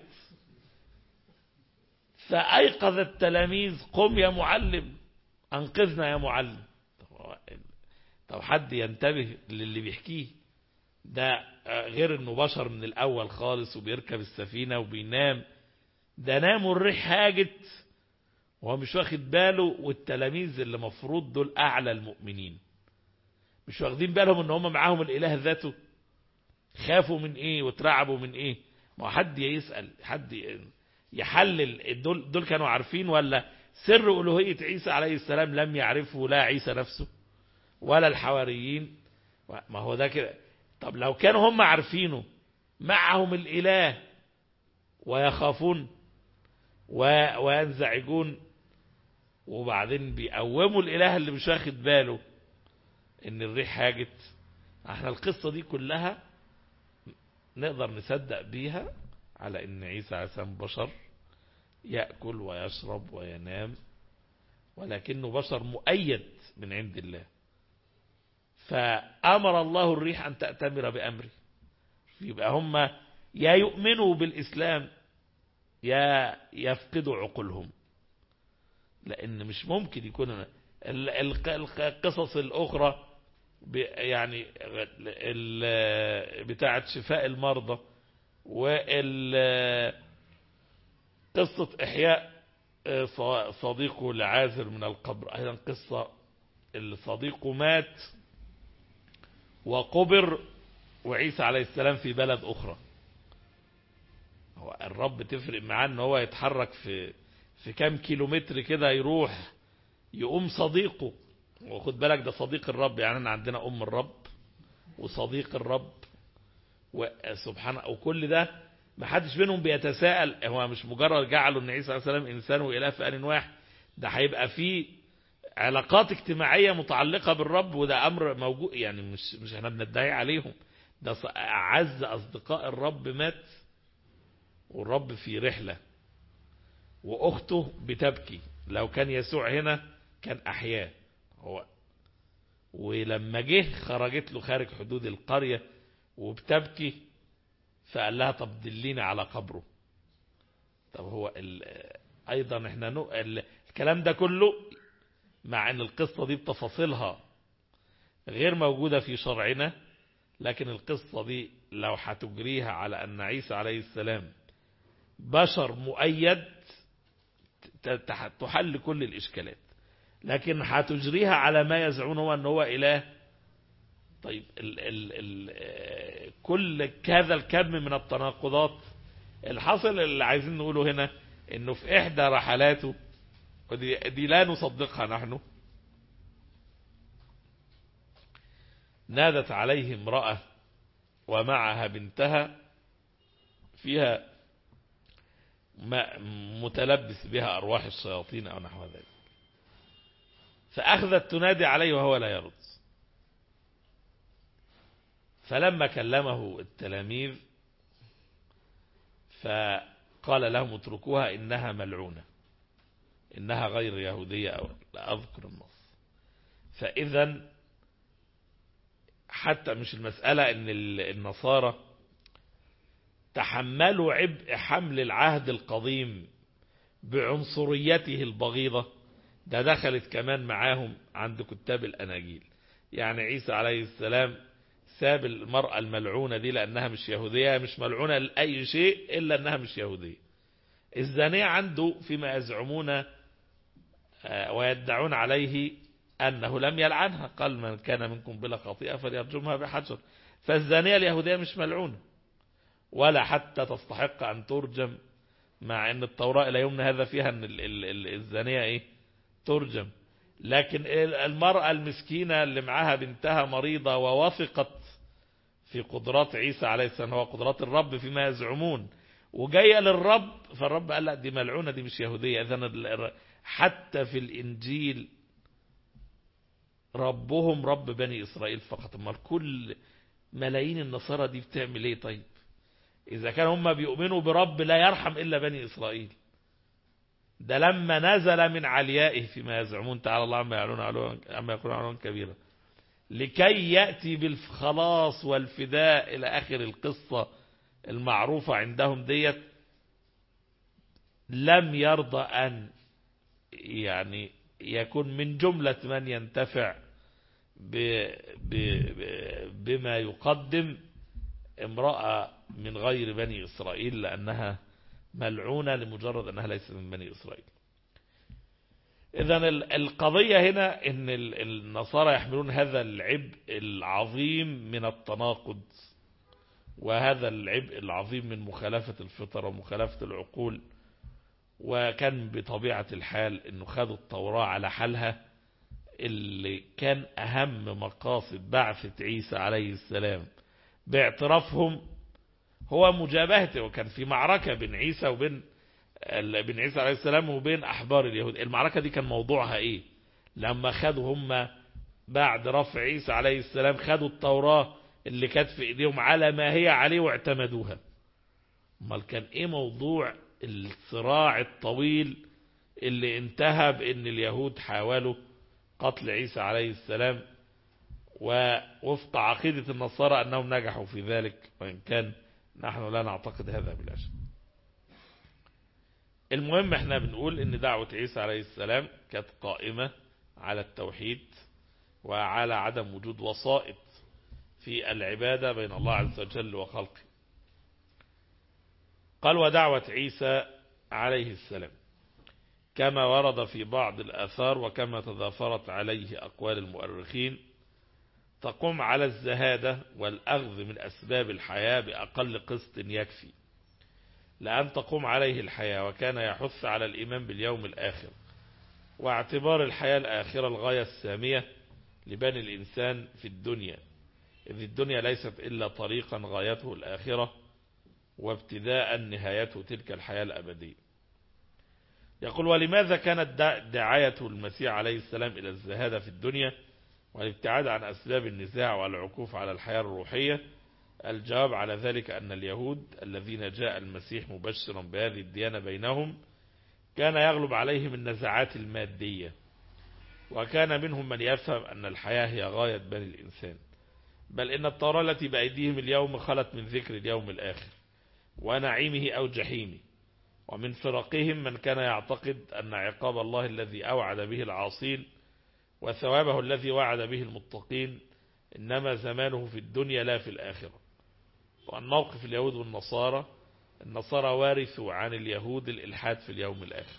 فأيقظ التلاميذ قم يا معلم، أنقذنا يا معلم. طب حد ينتبه للي بيحكيه ده، غير انه بشر من الأول خالص وبيركب السفينة وبينام، ده نام والريح هاجت وهو مش واخد باله، والتلاميذ اللي مفروض دول أعلى المؤمنين مش واخدين بالهم ان هم معاهم الإله ذاته، خافوا من ايه وترعبوا من ايه؟ ما حد يسأل، حد يحلل. دول كانوا عارفين، ولا سر ألوهية عيسى عليه السلام لم يعرفه لا عيسى نفسه ولا الحواريين؟ ما هو ده كده. طب لو كانوا هم عارفينه معهم الإله ويخافون وينزعجون، وبعدين بيقوموا الإله اللي مش واخد باله ان الريح هاجت، احنا القصة دي كلها نقدر نصدق بيها على ان عيسى عليه السلام بشر يأكل ويشرب وينام، ولكنه بشر مؤيد من عند الله. فأمر الله الريح أن تأتمر بأمره. يبقى هم يا يؤمنوا بالإسلام يا يفقدوا عقولهم، لأن مش ممكن يكون القصص الأخرى يعني بتاعة شفاء المرضى قصة إحياء صديقه لعازر من القبر، أيضا قصة صديقه مات وقبر وعيسى عليه السلام في بلد أخرى. هو الرب تفرق معاه ان هو يتحرك في كام كيلومتر كده يروح يقوم صديقه، وخد بالك ده صديق الرب، يعني احنا عندنا أم الرب وصديق الرب وسبحانه، وكل ده ما حدش بينهم بيتساءل. هو مش مجرد جعلوا ان عيسى عليه السلام انسان واله في آن واحد، ده هيبقى فيه علاقات اجتماعية متعلقة بالرب، وده امر موجود، يعني مش احنا بندعي عليهم، ده اعز اصدقاء الرب مات والرب في رحلة واخته بتبكي. لو كان يسوع هنا كان احياه هو، ولما جه خرجت له خارج حدود القرية وبتبكي، فقال لها طب دلينا على قبره. طب هو ايضا احنا الكلام ده كله مع ان القصة دي بتفاصيلها غير موجودة في شرعنا، لكن القصة دي لو هتجريها على ان عيسى عليه السلام بشر مؤيد تحل كل الاشكالات، لكن هتجريها على ما يزعمون هو ان هو اله. طيب كل هذا الكم من التناقضات الحاصل اللي عايزين نقوله هنا انه في احدى رحلاته، ودي لا نصدقها نحن، نادت عليه امرأة ومعها بنتها فيها متلبس بها أرواح الشياطين أو نحو ذلك، فأخذت تنادي عليه وهو لا يرد. فلما كلمه التلاميذ فقال لهم اتركوها إنها ملعونة، إنها غير يهودية، أو لا أذكر النص. فإذا حتى مش المسألة إن النصارى تحملوا عبء حمل العهد القديم بعنصريته البغيضة، ده دخلت كمان معاهم عند كتاب الأناجيل. يعني عيسى عليه السلام ساب المرأة الملعونة دي لأنها مش يهودية، مش ملعونة لأي شيء إلا أنها مش يهودية. الزانية عنده فيما يزعمون ويدعون عليه أنه لم يلعنها، قال من كان منكم بلا خطيئة فليرجمها بحجر. فالزانية اليهودية مش ملعونة ولا حتى تستحق أن ترجم، مع أن التوراة إلى يومنا هذا فيها أن الزانية ترجم. لكن المرأة المسكينة اللي معها بنتها مريضة ووثقت في قدرات عيسى عليه السلام، هو قدرات الرب فيما يزعمون، وجاية للرب، فالرب قال لا دي ملعونة، دي مش يهودية. إذن حتى في الإنجيل ربهم رب بني إسرائيل فقط. أما كل ملايين النصارى دي بتعمل ايه؟ طيب إذا كانوا هم بيؤمنوا برب لا يرحم إلا بني إسرائيل، ده لما نزل من عليائه فيما يزعمون تعالى الله عما يقولون علوا كبيرا، لكي يأتي بالخلاص والفداء إلى آخر القصة المعروفة عندهم ديت، لم يرضى أن يعني يكون من جملة من ينتفع بما يقدم امرأة من غير بني إسرائيل لأنها ملعونة لمجرد أنها ليست من بني إسرائيل. إذن القضية هنا أن النصارى يحملون هذا العبء العظيم من التناقض، وهذا العبء العظيم من مخالفة الفطر ومخالفة العقول. وكان بطبيعة الحال أنه خدوا التوراة على حالها، اللي كان أهم مقاصد بعثة عيسى عليه السلام باعترافهم هو مجابهته. وكان في معركة بين عيسى عليه السلام وبين أحبار اليهود. المعركة دي كان موضوعها إيه؟ لما خدوا هم بعد رفع عيسى عليه السلام خدوا التوراة اللي كانت في إيديهم على ما هي عليه واعتمدوها. امال كان إيه موضوع الصراع الطويل اللي انتهى بأن اليهود حاولوا قتل عيسى عليه السلام، ووفق عقيدة النصارى أنهم نجحوا في ذلك، وإن كان نحن لا نعتقد هذا بلا شك. المهم احنا بنقول ان دعوة عيسى عليه السلام كانت قائمة على التوحيد وعلى عدم وجود وسائط في العبادة بين الله عز وجل وخلقه. قال ودعوة عيسى عليه السلام كما ورد في بعض الآثار وكما تضافرت عليه أقوال المؤرخين تقوم على الزهادة والأخذ من أسباب الحياة بأقل قسط يكفي لأن تقوم عليه الحياة، وكان يحث على الإيمان باليوم الآخر واعتبار الحياة الآخرة الغاية السامية لبني الإنسان في الدنيا، إذ الدنيا ليست إلا طريقا غايته الآخرة وابتداء نهايته تلك الحياة الأبدية. يقول ولماذا كانت دعاية المسيح عليه السلام إلى الزهادة في الدنيا والابتعاد عن أسباب النزاع والعكوف على الحياة الروحية؟ الجواب على ذلك أن اليهود الذين جاء المسيح مبشرا بهذه الديانة بينهم كان يغلب عليهم النزاعات المادية، وكان منهم من يفهم أن الحياة هي غاية بني الإنسان، بل إن التوراة التي بأيديهم اليوم خلت من ذكر اليوم الآخر ونعيمه أو جحيمه. ومن فرقهم من كان يعتقد أن عقاب الله الذي أوعد به العاصين وثوابه الذي وعد به المتقين إنما زمانه في الدنيا لا في الآخرة. وأن موقف اليهود والنصارى، النصارى وارثوا عن اليهود الإلحاد في اليوم الآخر،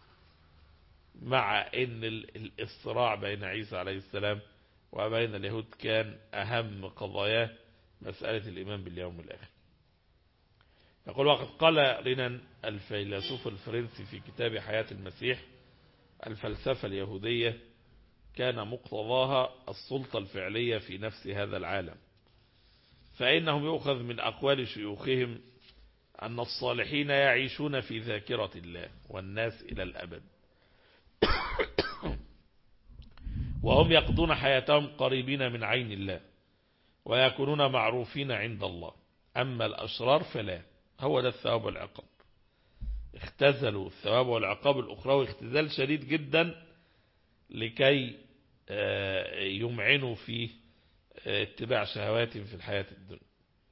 مع أن الصراع بين عيسى عليه السلام وبين اليهود كان أهم قضاياه مسألة الإيمان باليوم الآخر. يقول وقد قال رينان الفيلسوف الفرنسي في كتاب حياة المسيح الفلسفة اليهودية كان مقتضاها السلطة الفعلية في نفس هذا العالم، فإنهم يؤخذ من أقوال شيوخهم أن الصالحين يعيشون في ذاكرة الله والناس إلى الأبد وهم يقضون حياتهم قريبين من عين الله ويكونون معروفين عند الله، أما الأشرار فلا. هو ده الثواب والعقاب، اختزلوا الثواب والعقاب الأخروي اختزال شديد جدا لكي يمعنوا في اتباع شهواتهم في الحياة الدنيا.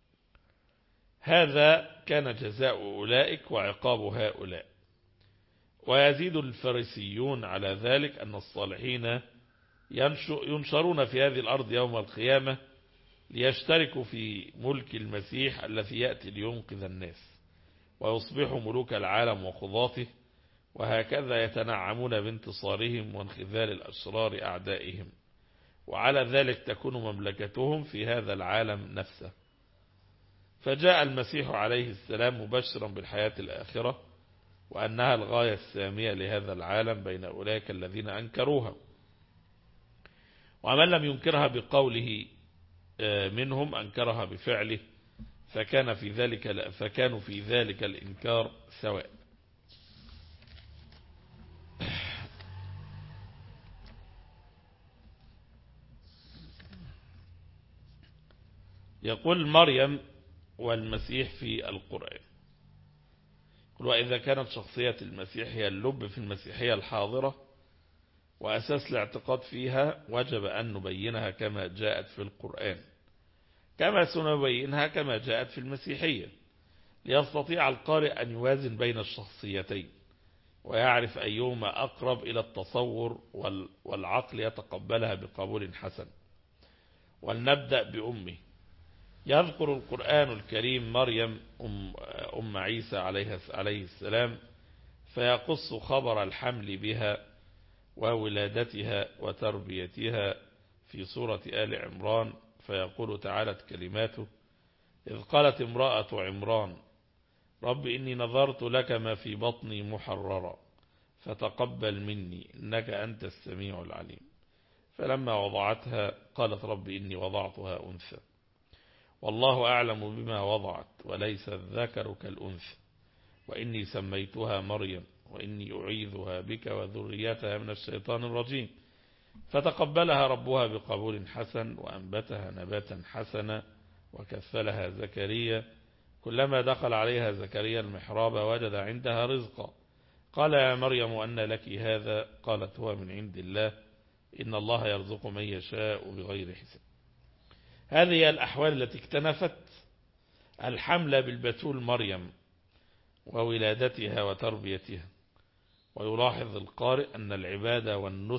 هذا كان جزاء أولئك وعقاب هؤلاء. ويزيد الفريسيون على ذلك أن الصالحين ينشرون في هذه الأرض يوم القيامة ليشتركوا في ملك المسيح الذي يأتي لينقذ الناس ويصبحوا ملوك العالم وقضاته، وهكذا يتنعمون بانتصارهم وانخذال الأشرار أعدائهم، وعلى ذلك تكون مملكتهم في هذا العالم نفسه. فجاء المسيح عليه السلام مبشرا بالحياة الآخرة وأنها الغاية السامية لهذا العالم بين أولئك الذين أنكروها، ومن لم ينكرها بقوله منهم أنكرها بفعله، فكانوا في ذلك الإنكار سواء. يقول مريم والمسيح في القرآن، وإذا كانت شخصية المسيح هي اللب في المسيحية الحاضرة وأساس الاعتقاد فيها، وجب أن نبينها كما جاءت في القرآن كما سنبينها كما جاءت في المسيحية، ليستطيع القارئ أن يوازن بين الشخصيتين ويعرف أيهما أقرب إلى التصور والعقل يتقبلها بقبول حسن. ولنبدأ بأمه. يذكر القرآن الكريم مريم أم عيسى عليه السلام، فيقص خبر الحمل بها وولادتها وتربيتها في سورة آل عمران، فيقول تعالى كلماته: إذ قالت امرأة عمران رب إني نظرت لك ما في بطني محررا فتقبل مني إنك أنت السميع العليم. فلما وضعتها قالت رب إني وضعتها أنثى والله أعلم بما وضعت وليس الذكر كالأنثى وإني سميتها مريم وإني أعيذها بك وذريتها من الشيطان الرجيم. فتقبلها ربها بقبول حسن وأنبتها نباتا حسنا وكفلها زكريا. كلما دخل عليها زكريا المحراب وجد عندها رزقا قال يا مريم أن لك هذا؟ قالت هو من عند الله إن الله يرزق من يشاء بغير حساب. هذه الأحوال التي اكتنفت الحملة بالبتول مريم وولادتها وتربيتها. ويلاحظ القارئ أن العبادة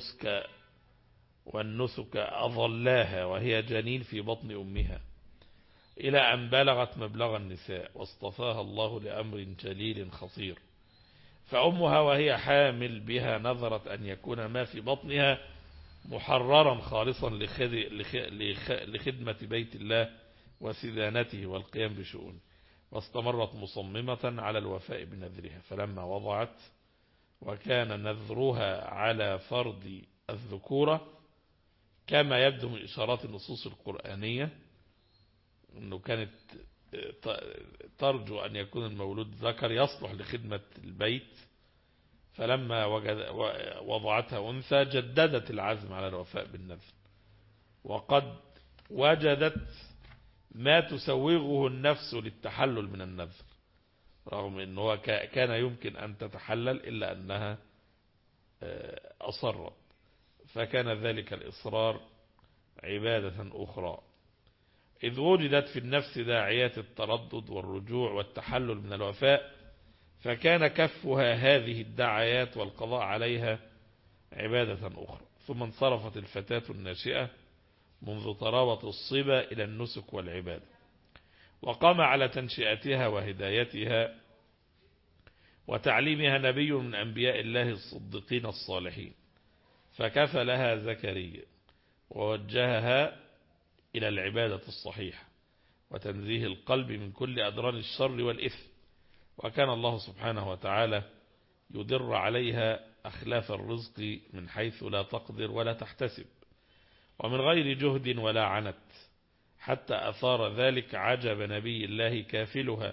والنسك أظلاها وهي جنين في بطن أمها إلى أن بلغت مبلغ النساء واصطفاها الله لأمر جليل خطير. فأمها وهي حامل بها نظرت أن يكون ما في بطنها محررا خالصا لخدمة بيت الله وسدانته والقيام بشؤونه، واستمرت مصممة على الوفاء بنذرها. فلما وضعت وكان نذرها على فرض الذكورة كما يبدو من إشارات النصوص القرآنية أنه كانت ترجو أن يكون المولود ذكر يصلح لخدمة البيت، فلما وضعتها أنثى جددت العزم على الوفاء بالنذر، وقد وجدت ما تسوغه النفس للتحلل من النذر، رغم أنه كان يمكن أن تتحلل إلا أنها أصرت، فكان ذلك الإصرار عبادة أخرى، إذ وجدت في النفس داعيات التردد والرجوع والتحلل من الوفاء، فكان كفها هذه الدعايات والقضاء عليها عبادة أخرى. ثم انصرفت الفتاة الناشئة منذ طراوة الصبا إلى النسك والعبادة، وقام على تنشئتها وهدايتها وتعليمها نبي من أنبياء الله الصديقين الصالحين، فكفى لها زكريا ووجهها إلى العبادة الصحيحة وتنزيه القلب من كل أدران الشر والإثم، وكان الله سبحانه وتعالى يدر عليها أخلاف الرزق من حيث لا تقدر ولا تحتسب، ومن غير جهد ولا عنت، حتى أثار ذلك عجب نبي الله كافلها،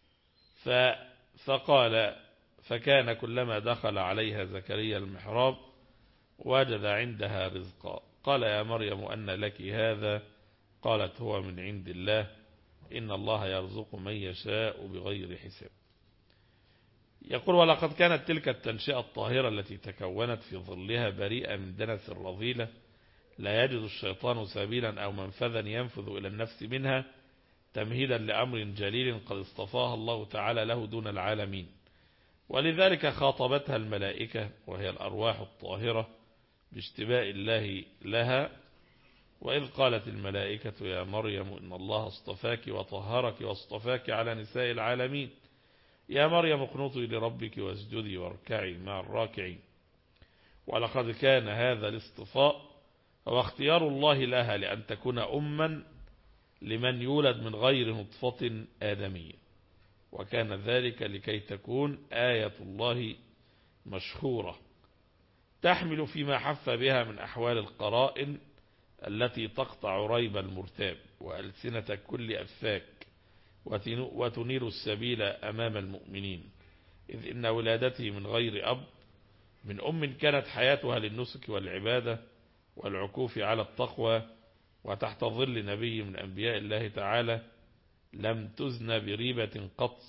فقال فكان كلما دخل عليها زكريا المحراب وجد عندها رزقا، قال يا مريم أن لك هذا؟ قالت هو من عند الله، إن الله يرزق من يشاء بغير حساب. يقول ولقد كانت تلك التنشئة الطاهرة التي تكونت في ظلها بريئة من دنس الرذيلة لا يجد الشيطان سبيلا أو منفذا ينفذ إلى النفس منها، تمهيدا لأمر جليل قد اصطفاها الله تعالى له دون العالمين، ولذلك خاطبتها الملائكة وهي الأرواح الطاهرة باشتباء الله لها، وإذ قالت الملائكة يا مريم إن الله اصطفاك وطهرك واصطفاك على نساء العالمين، يا مريم اقنطي لربك واسجدي واركعي مع الراكعين. ولقد كان هذا الاصطفاء هو اختيار الله لها لأن تكون أما لمن يولد من غير نطفة آدمية، وكان ذلك لكي تكون آية الله مشهورة تحمل فيما حف بها من أحوال القرائن التي تقطع ريب المرتاب وألسنة كل أفاك وتنير السبيل أمام المؤمنين، إذ إن ولادته من غير أب من أم كانت حياتها للنسك والعبادة والعكوف على التقوى وتحت ظل نبي من أنبياء الله تعالى لم تزن بريبة قط،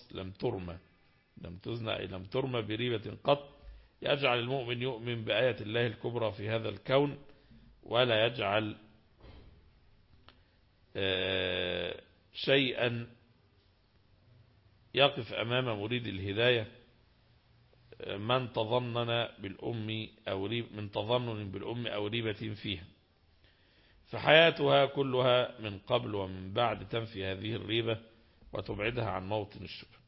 لم ترمى بريبة قط، يجعل المؤمن يؤمن بآية الله الكبرى في هذا الكون، ولا يجعل شيئا يقف أمام مريد الهداية من تظنن بالأم أو ريبة فيها، فحياتها كلها من قبل ومن بعد تنفي هذه الريبة وتبعدها عن موطن الشبه.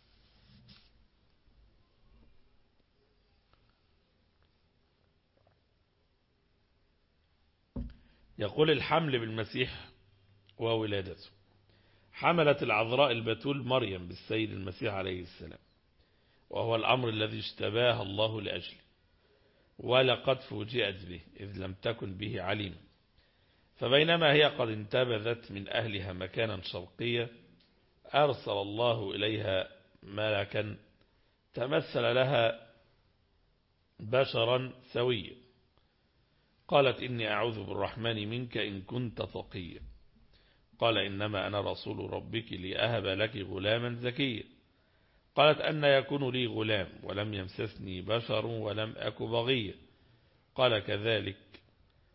يقول الحمل بالمسيح وولادته. حملت العذراء البتول مريم بالسيد المسيح عليه السلام، وهو الأمر الذي اشتباه الله لأجله، ولقد فوجئت به إذ لم تكن به عليم. فبينما هي قد انتبذت من أهلها مكانا شرقيا أرسل الله إليها ملكا تمثل لها بشرا سويا، قالت إني أعوذ بالرحمن منك إن كنت تقيا، قال إنما أنا رسول ربك لأهب لك غلاما زكيا، قالت أن يكون لي غلام ولم يمسسني بشر ولم أك بغيا، قال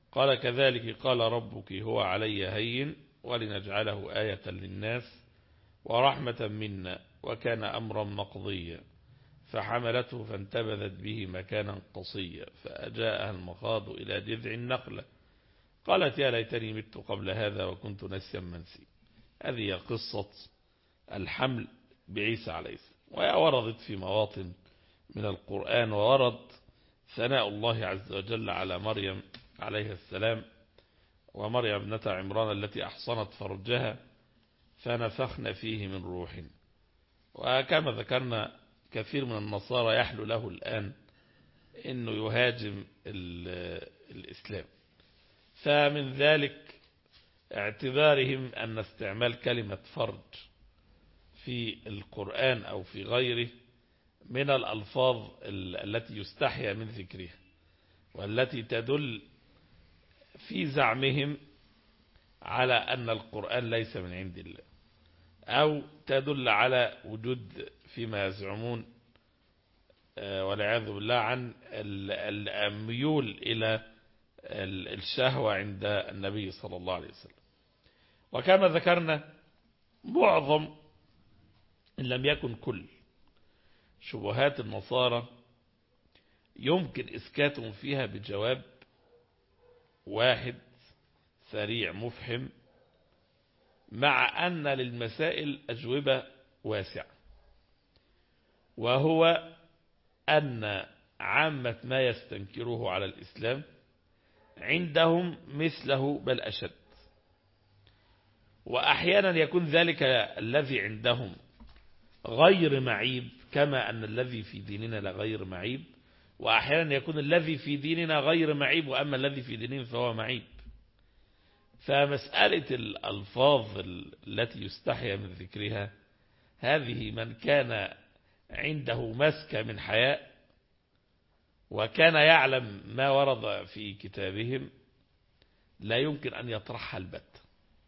كذلك قال ربك هو علي هين ولنجعله آية للناس ورحمة منا وكان أمرا مقضيا فحملته فانتبذت به مكانا قصيا فأجاءها المخاض إلى جذع النخلة قالت يا ليتني مت قبل هذا وكنت نسيا منسيا. هذه قصة الحمل بعيسى عليه السلام، ووردت في مواطن من القرآن، وورد ثناء الله عز وجل على مريم عليه السلام ومريم ابنة عمران التي أحصنت فرجها فنفخنا فيه من روحنا. وكما ذكرنا كثير من النصارى يحلو له الآن أنه يهاجم الإسلام، فمن ذلك اعتبارهم أن استعمال كلمة فرج في القرآن أو في غيره من الألفاظ التي يستحيا من ذكرها، والتي تدل في زعمهم على أن القرآن ليس من عند الله، أو تدل على وجود فيما يزعمون والعياذ بالله عن الميول إلى الشهوة عند النبي صلى الله عليه وسلم. وكما ذكرنا معظم إن لم يكن كل شبهات النصارى يمكن إسكاتهم فيها بجواب واحد سريع مفهم، مع أن للمسائل أجوبة واسعة، وهو أن عامة ما يستنكره على الإسلام عندهم مثله بل أشد، وأحيانا يكون ذلك الذي عندهم غير معيب كما أن الذي في ديننا لغير معيب، وأحيانا يكون الذي في ديننا غير معيب وأما الذي في دينهم فهو معيب. فمسألة الألفاظ التي يستحيا من ذكرها هذه من كان عنده مسكة من حياء وكان يعلم ما ورد في كتابهم لا يمكن أن يطرحها البتة.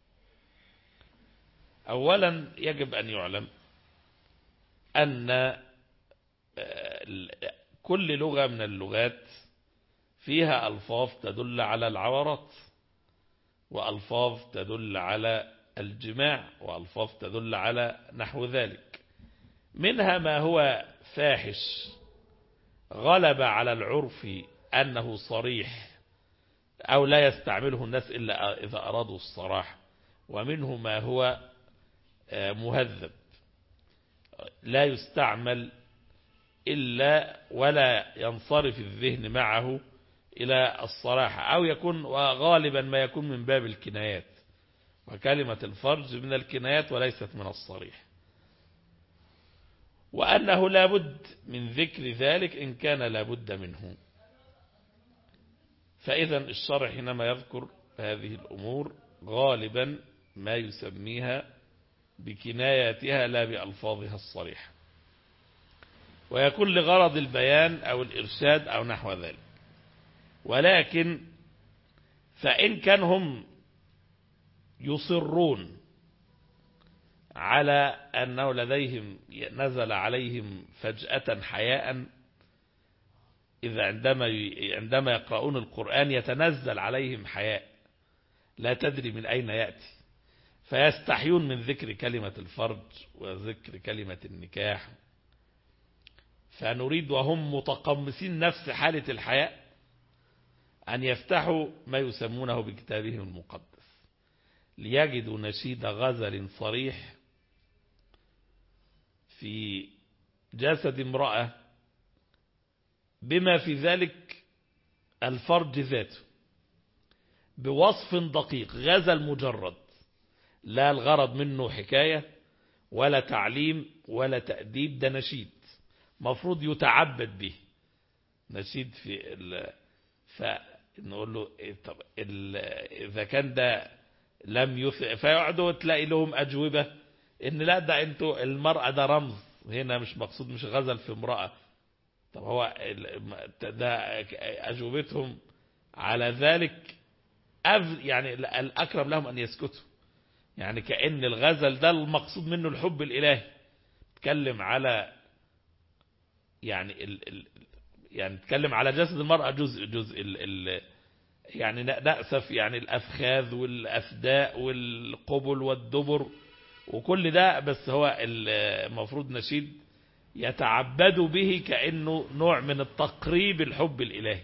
أولا يجب أن يعلم أن كل لغة من اللغات فيها ألفاظ تدل على العورات، وألفاظ تدل على الجماع، وألفاظ تدل على نحو ذلك، منها ما هو فاحش غلب على العرف أنه صريح أو لا يستعمله الناس إلا إذا أرادوا الصراحة، ومنه ما هو مهذب لا يستعمل إلا ولا ينصرف الذهن معه إلى الصراحة، أو يكون وغالبا ما يكون من باب الكنايات، وكلمة الفرج من الكنايات وليست من الصريح، وأنه لابد من ذكر ذلك إن كان لابد منه. فإذا الشرع حينما يذكر هذه الأمور غالبا ما يسميها بكناياتها لا بألفاظها الصريحة، ويكون لغرض البيان أو الإرشاد أو نحو ذلك. ولكن فإن كانهم يصرون على أنه لديهم نزل عليهم فجأة حياء، إذا عندما يقرؤون القرآن يتنزل عليهم حياء لا تدري من أين يأتي، فيستحيون من ذكر كلمة الفرج وذكر كلمة النكاح، فنريد وهم متقمصين نفس حالة الحياء أن يفتحوا ما يسمونه بكتابهم المقدس ليجدوا نشيد غزل صريح في جسد امرأة بما في ذلك الفرج ذاته بوصف دقيق، غزل مجرد لا الغرض منه حكاية ولا تعليم ولا تأديب، ده نشيد مفروض يتعبد به، نشيد فنقول له طب إذا كان ده لم فيقعدوا تلاقي لهم أجوبة إن لا ده أنتوا المرأة ده رمز هنا مش مقصود، مش غزل في امرأة. طب هو ده أجوبتهم على ذلك يعني الأكرم لهم أن يسكتوا، يعني كأن الغزل ده المقصود منه الحب الإلهي، تكلم على يعني تكلم على جسد المرأة جزء يعني نأسف يعني الأفخاذ والأفداء والقبل والدبر، وكل ده بس هو المفروض نشيد يتعبدوا به كأنه نوع من التقريب الحب الإلهي.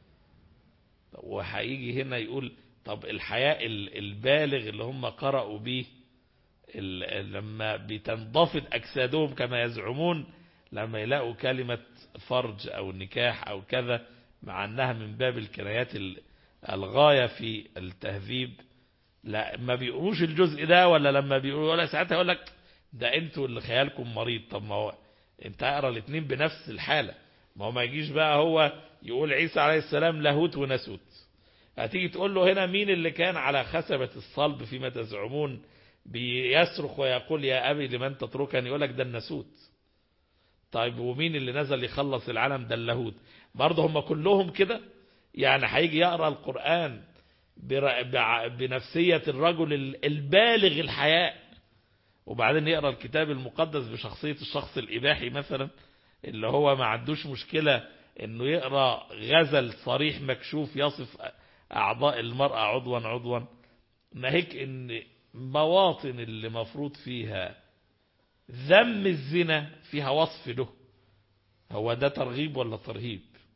وهيجي هنا يقول طب الحياء البالغ اللي هم قرأوا به لما بتنضفض أجسادهم كما يزعمون لما يلاقوا كلمة فرج أو نكاح أو كذا، مع أنها من باب الكنايات الغاية في التهذيب، لا ما بيقولوش الجزء ده، ولا لما بيقولوا ولا ساعتها يقول لك ده انتوا اللي خيالكم مريض. طب ما هو انت اقرا الاثنين بنفس الحالة، ما هو ما يجيش بقى هو يقول عيسى عليه السلام لاهوت وناسوت، هتيجي تقول له هنا مين اللي كان على خشبة الصلب فيما تزعمون بيصرخ ويقول يا أبي لمن تتركني، يقول لك ده الناسوت. طيب ومين اللي نزل يخلص العالم؟ ده اللاهوت. برضه هم كلهم كده. يعني هيجي يقرأ القرآن بنفسية الرجل البالغ الحياء، وبعدين يقرأ الكتاب المقدس بشخصية الشخص الإباحي مثلا، اللي هو ما عندوش مشكلة انه يقرأ غزل صريح مكشوف يصف أعضاء المرأة عضوا. ناهيك ان مواطن اللي مفروض فيها ذم الزنا فيها وصف له، هو ده ترغيب ولا ترهيب؟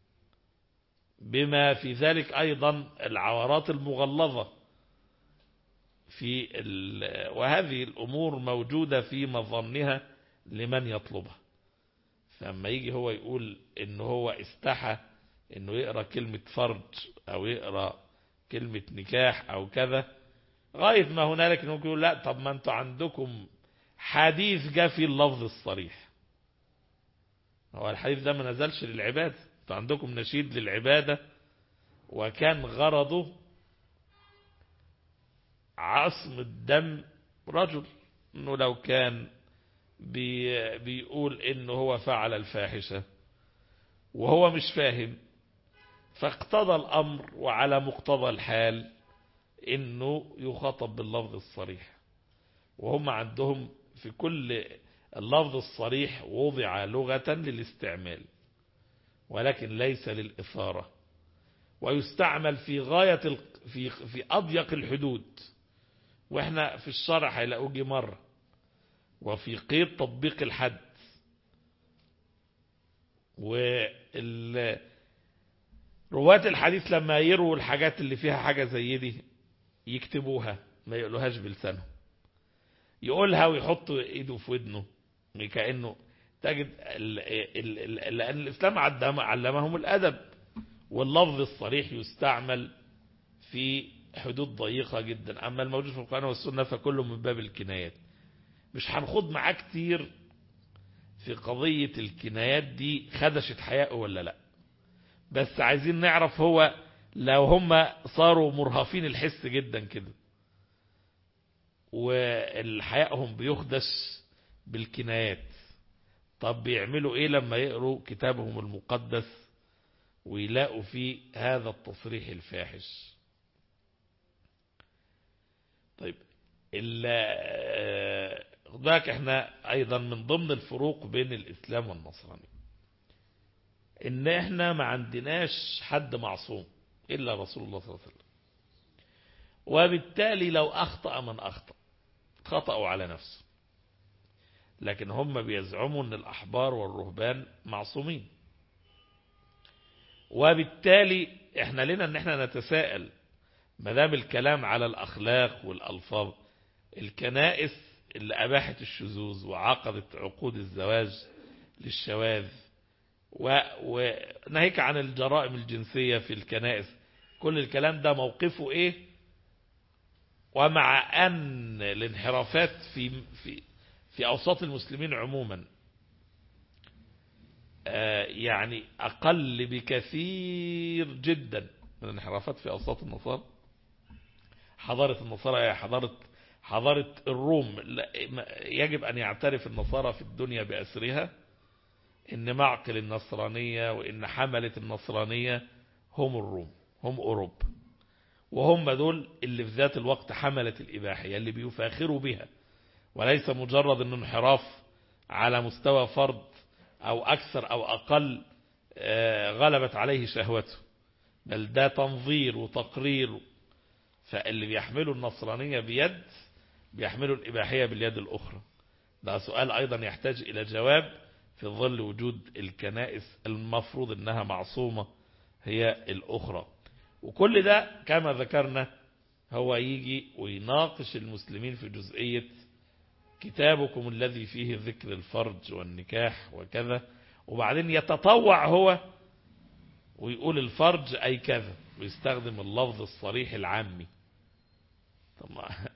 بما في ذلك أيضا العورات المغلظة وهذه الأمور موجودة في مظنها لمن يطلبها. فلما يجي هو يقول إنه هو استحى إنه يقرأ كلمة فرج أو يقرأ كلمة نكاح أو كذا، غاية ما هنالك إنه يقول لا طب ما أنتوا عندكم حديث جاء في اللفظ الصريح. هو الحديث ده ما نزلش للعبادة، أنتوا عندكم نشيد للعبادة، وكان غرضه عصم الدم رجل، إنه لو كان بيقول إنه هو فعل الفاحشة وهو مش فاهم، فاقتضى الأمر وعلى مقتضى الحال إنه يخاطب باللفظ الصريح. وهم عندهم في كل اللفظ الصريح وضع لغة للاستعمال ولكن ليس للإثارة، ويستعمل في غاية في أضيق الحدود. وإحنا في الشرع هيلاقوه جه مرة، وفي قيد تطبيق الحد. رواة الحديث لما يروا الحاجات اللي فيها حاجة زي دي يكتبوها، ما يقولوهاش بلسانه، يقولها ويحط ايده في ودنه، كأنه تجد لأن الإسلام علمهم الأدب، واللفظ الصريح يستعمل في حدود ضيقة جدا. أما الموجود في القرآن والسنة فكله من باب الكنايات. مش هنخوض معاه كتير في قضية الكنايات دي خدشت حياءه ولا لا، بس عايزين نعرف هو لو هم صاروا مرهفين الحس جدا كده والحياءهم بيخدش بالكنايات، طب بيعملوا ايه لما يقروا كتابهم المقدس ويلاقوا فيه هذا التصريح الفاحش؟ طيب خداك احنا ايضا من ضمن الفروق بين الاسلام والنصرانية ان احنا ما عندناش حد معصوم الا رسول الله صلى الله عليه وسلم، وبالتالي لو اخطأ من اخطأ خطأوا على نفسه. لكن هم بيزعموا ان الاحبار والرهبان معصومين، وبالتالي احنا لنا ان احنا نتساءل ما دام الكلام على الاخلاق والالفاظ، الكنائس اللي اباحت الشذوذ وعقدت عقود الزواج للشواذ وناهيك عن الجرائم الجنسية في الكنائس، كل الكلام ده موقفه ايه؟ ومع ان الانحرافات في اوساط المسلمين عموما يعني اقل بكثير جدا من الانحرافات في اوساط النصارى. حضارة النصارى حضارة الروم، يجب ان يعترف النصارى في الدنيا بأسرها ان معقل النصرانية وان حملة النصرانية هم الروم، هم اوروبا، وهم دول اللي في ذات الوقت حملة الإباحية اللي بيفاخروا بها، وليس مجرد انه انحراف على مستوى فرد او اكثر او اقل غلبت عليه شهوته، بل ده تنظير وتقرير. فاللي بيحملوا النصرانية بيد بيحملوا الإباحية باليد الأخرى؟ ده سؤال أيضا يحتاج إلى جواب في ظل وجود الكنائس المفروض أنها معصومة هي الأخرى. وكل ده كما ذكرنا هو يجي ويناقش المسلمين في جزئية كتابكم الذي فيه ذكر الفرج والنكاح وكذا، وبعدين يتطوع هو ويقول الفرج أي كذا ويستخدم اللفظ الصريح العامي. طب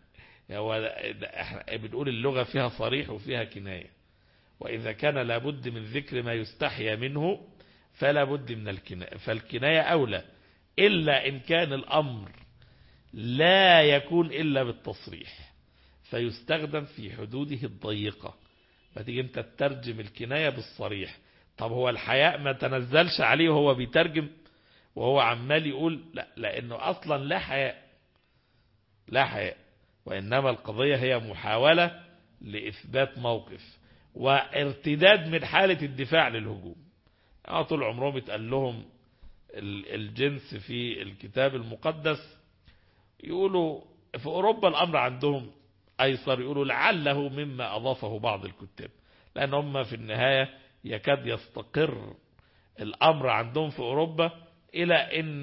احنا بنقول اللغة فيها صريح وفيها كناية، وإذا كان لابد من ذكر ما يستحيا منه فلا بد من الكناية، فالكناية أولى، إلا إن كان الأمر لا يكون إلا بالتصريح فيستخدم في حدوده الضيقة. فتيجي انت تترجم الكناية بالصريح. طب هو الحياء ما تنزلش عليه وهو بيترجم وهو عمال يقول لا، لأنه أصلا لا حياء، لا حياء، وإنما القضية هي محاولة لإثبات موقف وارتداد من حالة الدفاع للهجوم. طول عمرهم يتقال لهم الجنس في الكتاب المقدس، يقولوا في أوروبا الأمر عندهم أيسر، يقولوا لعله مما أضافه بعض الكتاب، لأن هم في النهاية يكاد يستقر الأمر عندهم في أوروبا إلى أن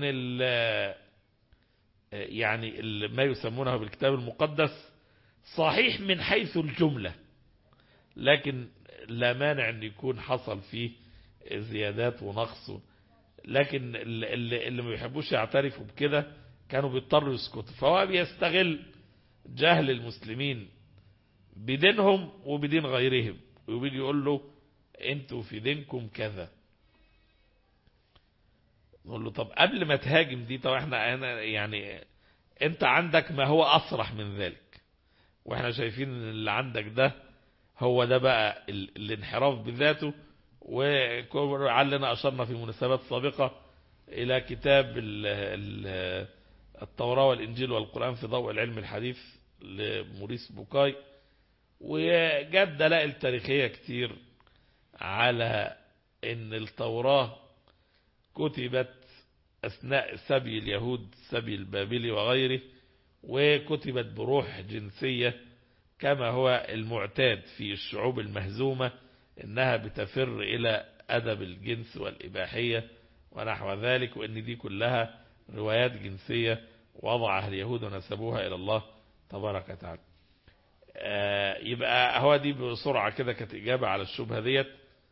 يعني ما يسمونه بالكتاب المقدس صحيح من حيث الجملة، لكن لا مانع أن يكون حصل فيه زيادات ونقص. لكن اللي ما بيحبوش يعترفوا بكده كانوا بيضطروا يسكتوا. فهو بيستغل جهل المسلمين بدينهم وبدين غيرهم، وبيجي يقول له انتوا في دينكم كذا. نقول له طب قبل ما تهاجم دي، طب احنا يعني انت عندك ما هو اصرح من ذلك، واحنا شايفين ان اللي عندك ده هو ده بقى الانحراف بذاته. وعلنا أشرنا في مناسبات سابقة إلى كتاب التوراة والإنجيل والقرآن في ضوء العلم الحديث لموريس بوكاي، وجاب دلائل تاريخية كتير على أن التوراة كتبت أثناء سبي اليهود، سبي البابلي وغيره، وكتبت بروح جنسية كما هو المعتاد في الشعوب المهزومة، إنها بتفر إلى أدب الجنس والإباحية ونحو ذلك، وإن دي كلها روايات جنسية وضعها اليهود ونسبوها إلى الله تبارك وتعالى. يبقى هو دي بسرعة كده كانت إجابة على الشبهة ديت.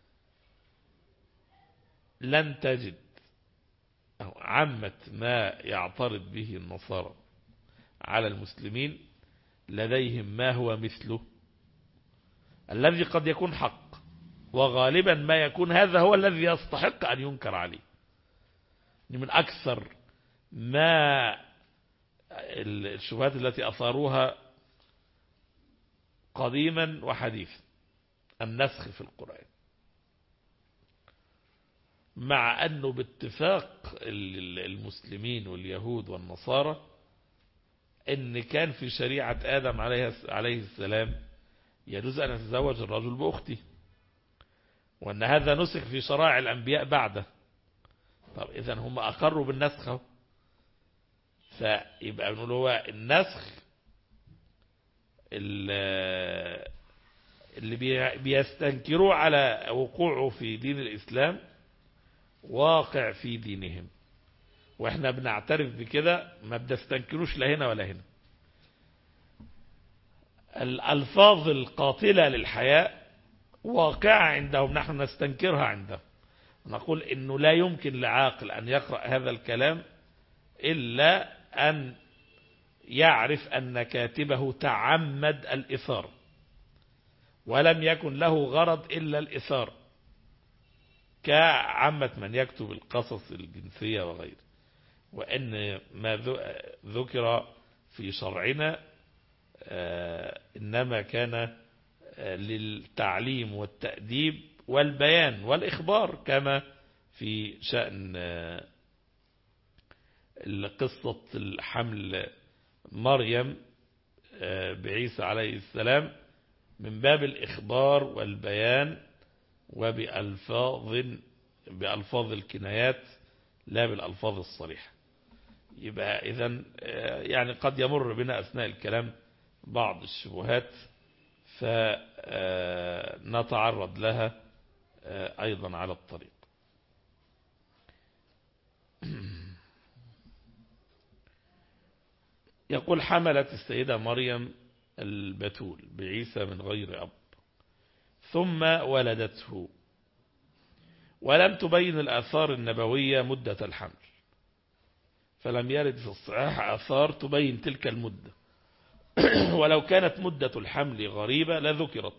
لن تجد عامة ما يعترض به النصارى على المسلمين لديهم ما هو مثله، الذي قد يكون حق، وغالبا ما يكون هذا هو الذي يستحق أن ينكر عليه. من أكثر ما الشبهات التي أثاروها قديما وحديثا النسخ في القرآن، مع أنه باتفاق المسلمين واليهود والنصارى أن كان في شريعة آدم عليه السلام يجوز أن يتزوج الرجل بأخته، وأن هذا نسخ في شرائع الأنبياء بعده. طب إذا هم أقروا بالنسخ، فيبقى بنقول هو النسخ اللي بيستنكروا على وقوعه في دين الإسلام واقع في دينهم، واحنا بنعترف بكده، ما بنستنكروش لا هنا ولا هنا. الألفاظ القاتلة للحياء واقعة عندهم، نحن نستنكرها عندهم. نقول إنه لا يمكن لعاقل أن يقرأ هذا الكلام إلا أن يعرف أن كاتبه تعمد الإثار ولم يكن له غرض إلا الإثار، كعامة من يكتب القصص الجنسية وغيره. وأن ما ذكر في شرعنا إنما كان للتعليم والتأديب والبيان والإخبار، كما في شأن قصة الحمل مريم بعيسى عليه السلام، من باب الإخبار والبيان وبألفاظ الكنايات لا بالألفاظ الصريحة. يبقى إذن يعني قد يمر بنا أثناء الكلام بعض الشبهات فنتعرض لها أيضا على الطريق. يقول حملت السيدة مريم البتول بعيسى من غير أب ثم ولدته، ولم تبين الآثار النبوية مدة الحمل، فلم يرد في الصحيح آثار تبين تلك المدة ولو كانت مدة الحمل غريبة لذكرت،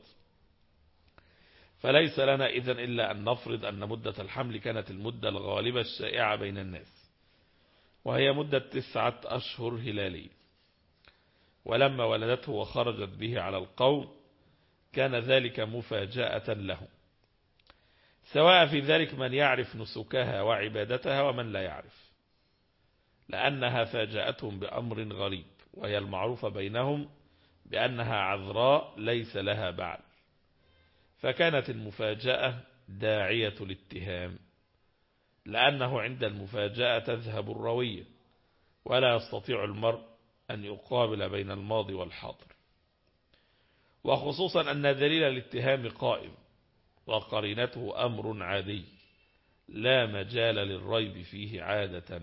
فليس لنا إذن إلا أن نفرض أن مدة الحمل كانت المدة الغالبة الشائعة بين الناس، وهي مدة 9 أشهر هلالية. ولما ولدته وخرجت به على القوم كان ذلك مفاجأة لهم، سواء في ذلك من يعرف نسكها وعبادتها ومن لا يعرف، لأنها فاجأتهم بأمر غريب، وهي المعروفة بينهم بأنها عذراء ليس لها بعل، فكانت المفاجأة داعية الاتهام، لأنه عند المفاجأة تذهب الروية، ولا يستطيع المرء أن يقابل بين الماضي والحاضر، وخصوصا أن دليل الاتهام قائم وقرينته أمر عادي لا مجال للريب فيه عادة،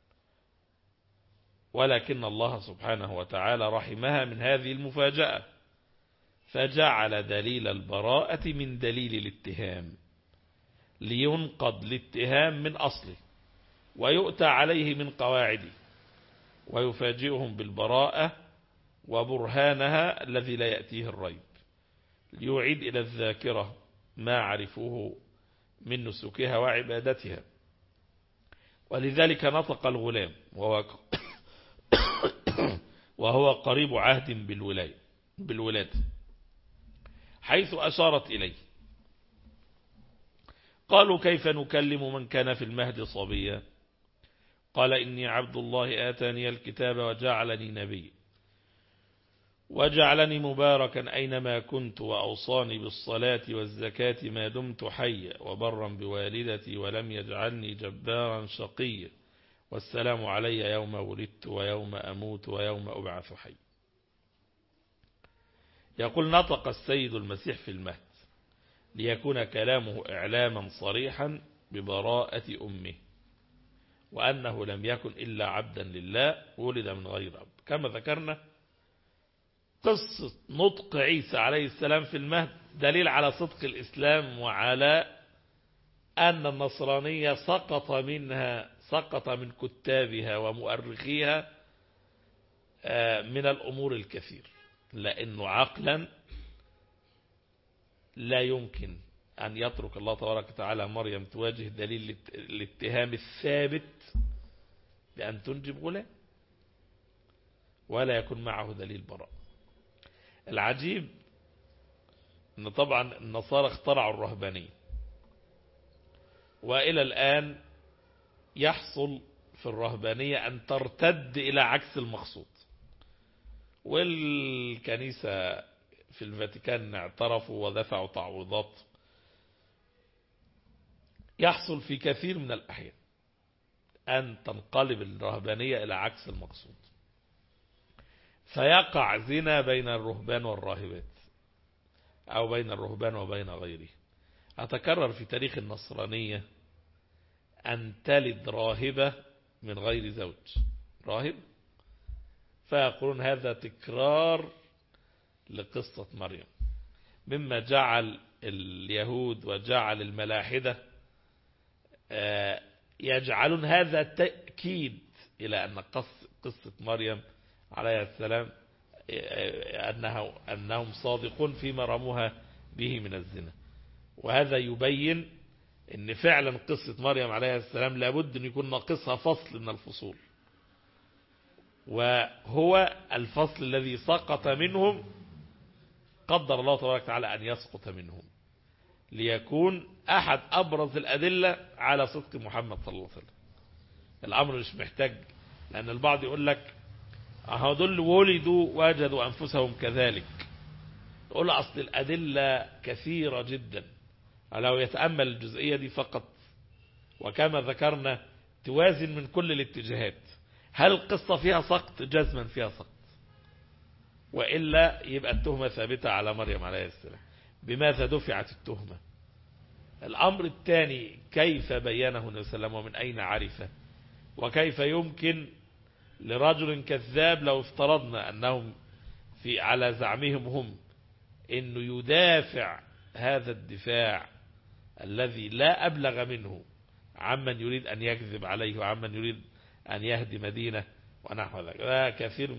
ولكن الله سبحانه وتعالى رحمها من هذه المفاجأة، فجعل دليل البراءة من دليل الاتهام لينقض الاتهام من أصله ويؤتى عليه من قواعده، ويفاجئهم بالبراءة وبرهانها الذي لا يأتيه الريب، ليعيد إلى الذاكرة ما عرفوه من نسكها وعبادتها. ولذلك نطق الغلام وهو قريب عهد بالولادة حيث أشارت إليه. قالوا كيف نكلم من كان في المهد صبيا؟ قال إني عبد الله آتاني الكتاب وجعلني نبيا وجعلني مباركا أينما كنت وأوصاني بالصلاة والزكاة ما دمت حيا وبرا بوالدتي ولم يجعلني جبارا شقيا والسلام علي يوم ولدت ويوم أموت ويوم أبعث حي. يقول نطق السيد المسيح في المهد ليكون كلامه إعلاما صريحا ببراءة أمه، وأنه لم يكن إلا عبدا لله ولد من غير أب. كما ذكرنا قصة نطق عيسى عليه السلام في المهد دليل على صدق الإسلام وعلى أن النصرانية سقط من كتابها ومؤرخيها من الأمور الكثير، لأنه عقلا لا يمكن أن يترك الله تبارك وتعالى مريم تواجه دليل الاتهام الثابت بأن تنجب غلام ولا يكون معه دليل براء. العجيب أن طبعا النصارى اخترعوا الرهبانية، وإلى الآن يحصل في الرهبانية أن ترتد إلى عكس المقصود، والكنيسة في الفاتيكان اعترفوا ودفعوا تعويضات. يحصل في كثير من الأحيان أن تنقلب الرهبانية إلى عكس المقصود، فيقع زنا بين الرهبان والراهبات أو بين الرهبان وبين غيره. أتكرر في تاريخ النصرانية أن تلد راهبة من غير زوج، راهب، فيقولون هذا تكرار لقصة مريم، مما جعل اليهود وجعل الملاحدة يجعلون هذا تأكيد إلى أن قصة مريم عليه السلام أنهم صادقون فيما رموها به من الزنا. وهذا يبين أن فعلا قصة مريم عليه السلام لابد أن يكون ناقصها فصل من الفصول، وهو الفصل الذي سقط منهم قدر الله تبارك وتعالى أن يسقط منهم، ليكون أحد أبرز الأدلة على صدق محمد صلى الله عليه وسلم. الأمر مش محتاج، لأن البعض يقول لك هذول ولدوا وجدوا أنفسهم كذلك، يقول أصل الأدلة كثيرة جدا، لو يتأمل الجزئية دي فقط وكما ذكرنا توازن من كل الاتجاهات. هل القصة فيها سقط؟ جزما فيها سقط، وإلا يبقى التهمة ثابتة على مريم عليه السلام. بماذا دفعت التهمة؟ الأمر الثاني، كيف بينه النبي صلى الله عليه وسلم ومن أين عرفه؟ وكيف يمكن لرجل كذاب، لو افترضنا أنهم على زعمهم هم، إنه يدافع هذا الدفاع الذي لا أبلغ منه عمن يريد أن يكذب عليه وعمن يريد أن يهدي مدينة ونحو ذلك. كثير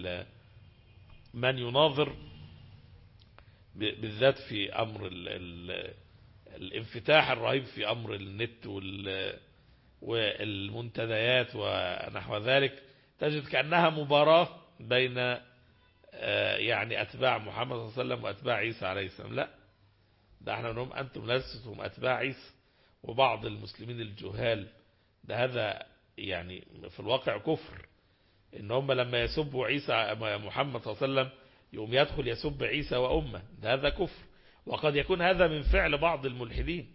من يناظر بالذات في أمر الانفتاح الرهيب في أمر النت والمنتديات ونحو ذلك، تجد كأنها مباراة بين يعني أتباع محمد صلى الله عليه وسلم وأتباع عيسى عليه السلام. لا، ده احنا نقول أنتم لستم أتباع عيسى. وبعض المسلمين الجهال ده هذا يعني في الواقع كفر، إن هم لما يسبوا عيسى محمد صلى الله عليه وسلم يقوم يدخل يسب عيسى وأمه، ده هذا كفر. وقد يكون هذا من فعل بعض الملحدين.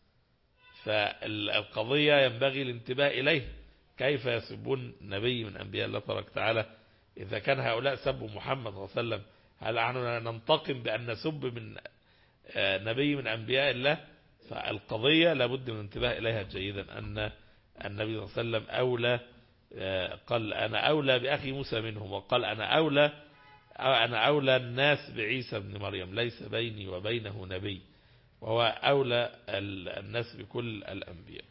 فالقضية ينبغي الانتباه إليه. كيف يسبون نبي من أنبياء الله تبارك وتعالى؟ إذا كان هؤلاء سبوا محمد صلى الله عليه وسلم، هل نحن ننتقم بأن نسب من نبي من أنبياء الله؟ فالقضية لابد من الانتباه إليها جيدا، أن النبي صلى الله عليه وسلم أولى، قال أنا أولى بأخي موسى منهم، وقال أنا أولى الناس بعيسى بن مريم، ليس بيني وبينه نبي، وهو أولى الناس بكل الأنبياء.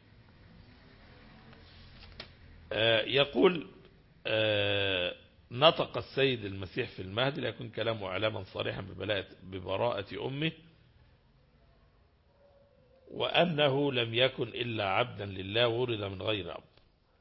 يقول نطق السيد المسيح في المهد ليكون كلامه إعلاما صريحا ببراءة أمه، وأنه لم يكن إلا عبدا لله ولد من غير أب.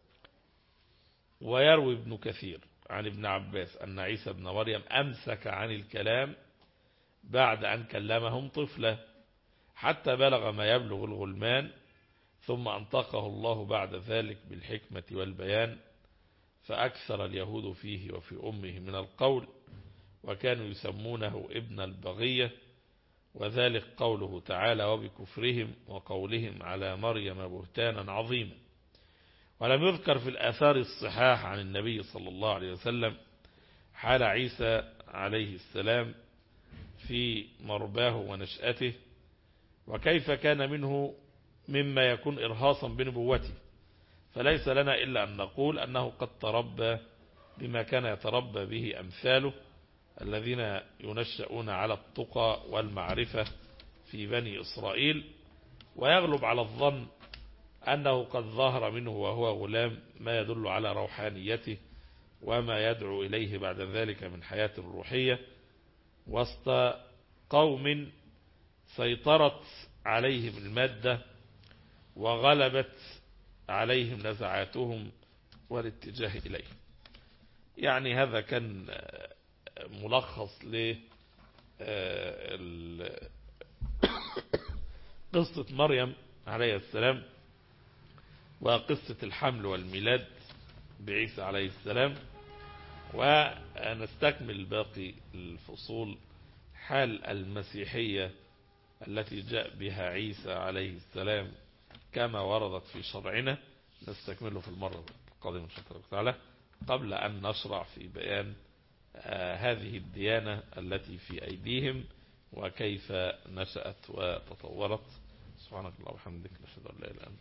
ويروي ابن كثير عن ابن عباس أن عيسى بن مريم أمسك عن الكلام بعد أن كلمهم طفلا حتى بلغ ما يبلغ الغلمان، ثم أنطقه الله بعد ذلك بالحكمة والبيان، فأكثر اليهود فيه وفي أمه من القول، وكانوا يسمونه ابن البغية، وذلك قوله تعالى وبكفرهم وقولهم على مريم بهتانا عظيما. ولم يذكر في الآثار الصحاح عن النبي صلى الله عليه وسلم حال عيسى عليه السلام في مرباه ونشأته، وكيف كان منه مما يكون إرهاصا بنبوته، فليس لنا إلا أن نقول أنه قد تربى بما كان يتربى به أمثاله الذين ينشأون على التقى والمعرفة في بني إسرائيل، ويغلب على الظن أنه قد ظهر منه وهو غلام ما يدل على روحانيته وما يدعو إليه بعد ذلك من حياة روحية، وسط قوم سيطرت عليهم المادة وغلبت عليهم نزعاتهم والاتجاه إليه. يعني هذا كان ملخص قصة مريم عليه السلام وقصة الحمل والميلاد بعيسى عليه السلام، ونستكمل باقي الفصول حال المسيحية التي جاء بها عيسى عليه السلام كما وردت في شرعنا، نستكمله في المرة القادمة إن شاء الله تعالى، قبل أن نشرع في بيان هذه الديانة التي في أيديهم وكيف نشأت وتطورت. سبحانك اللهم وبحمدك، نشهد أن لا إله إلا أنت.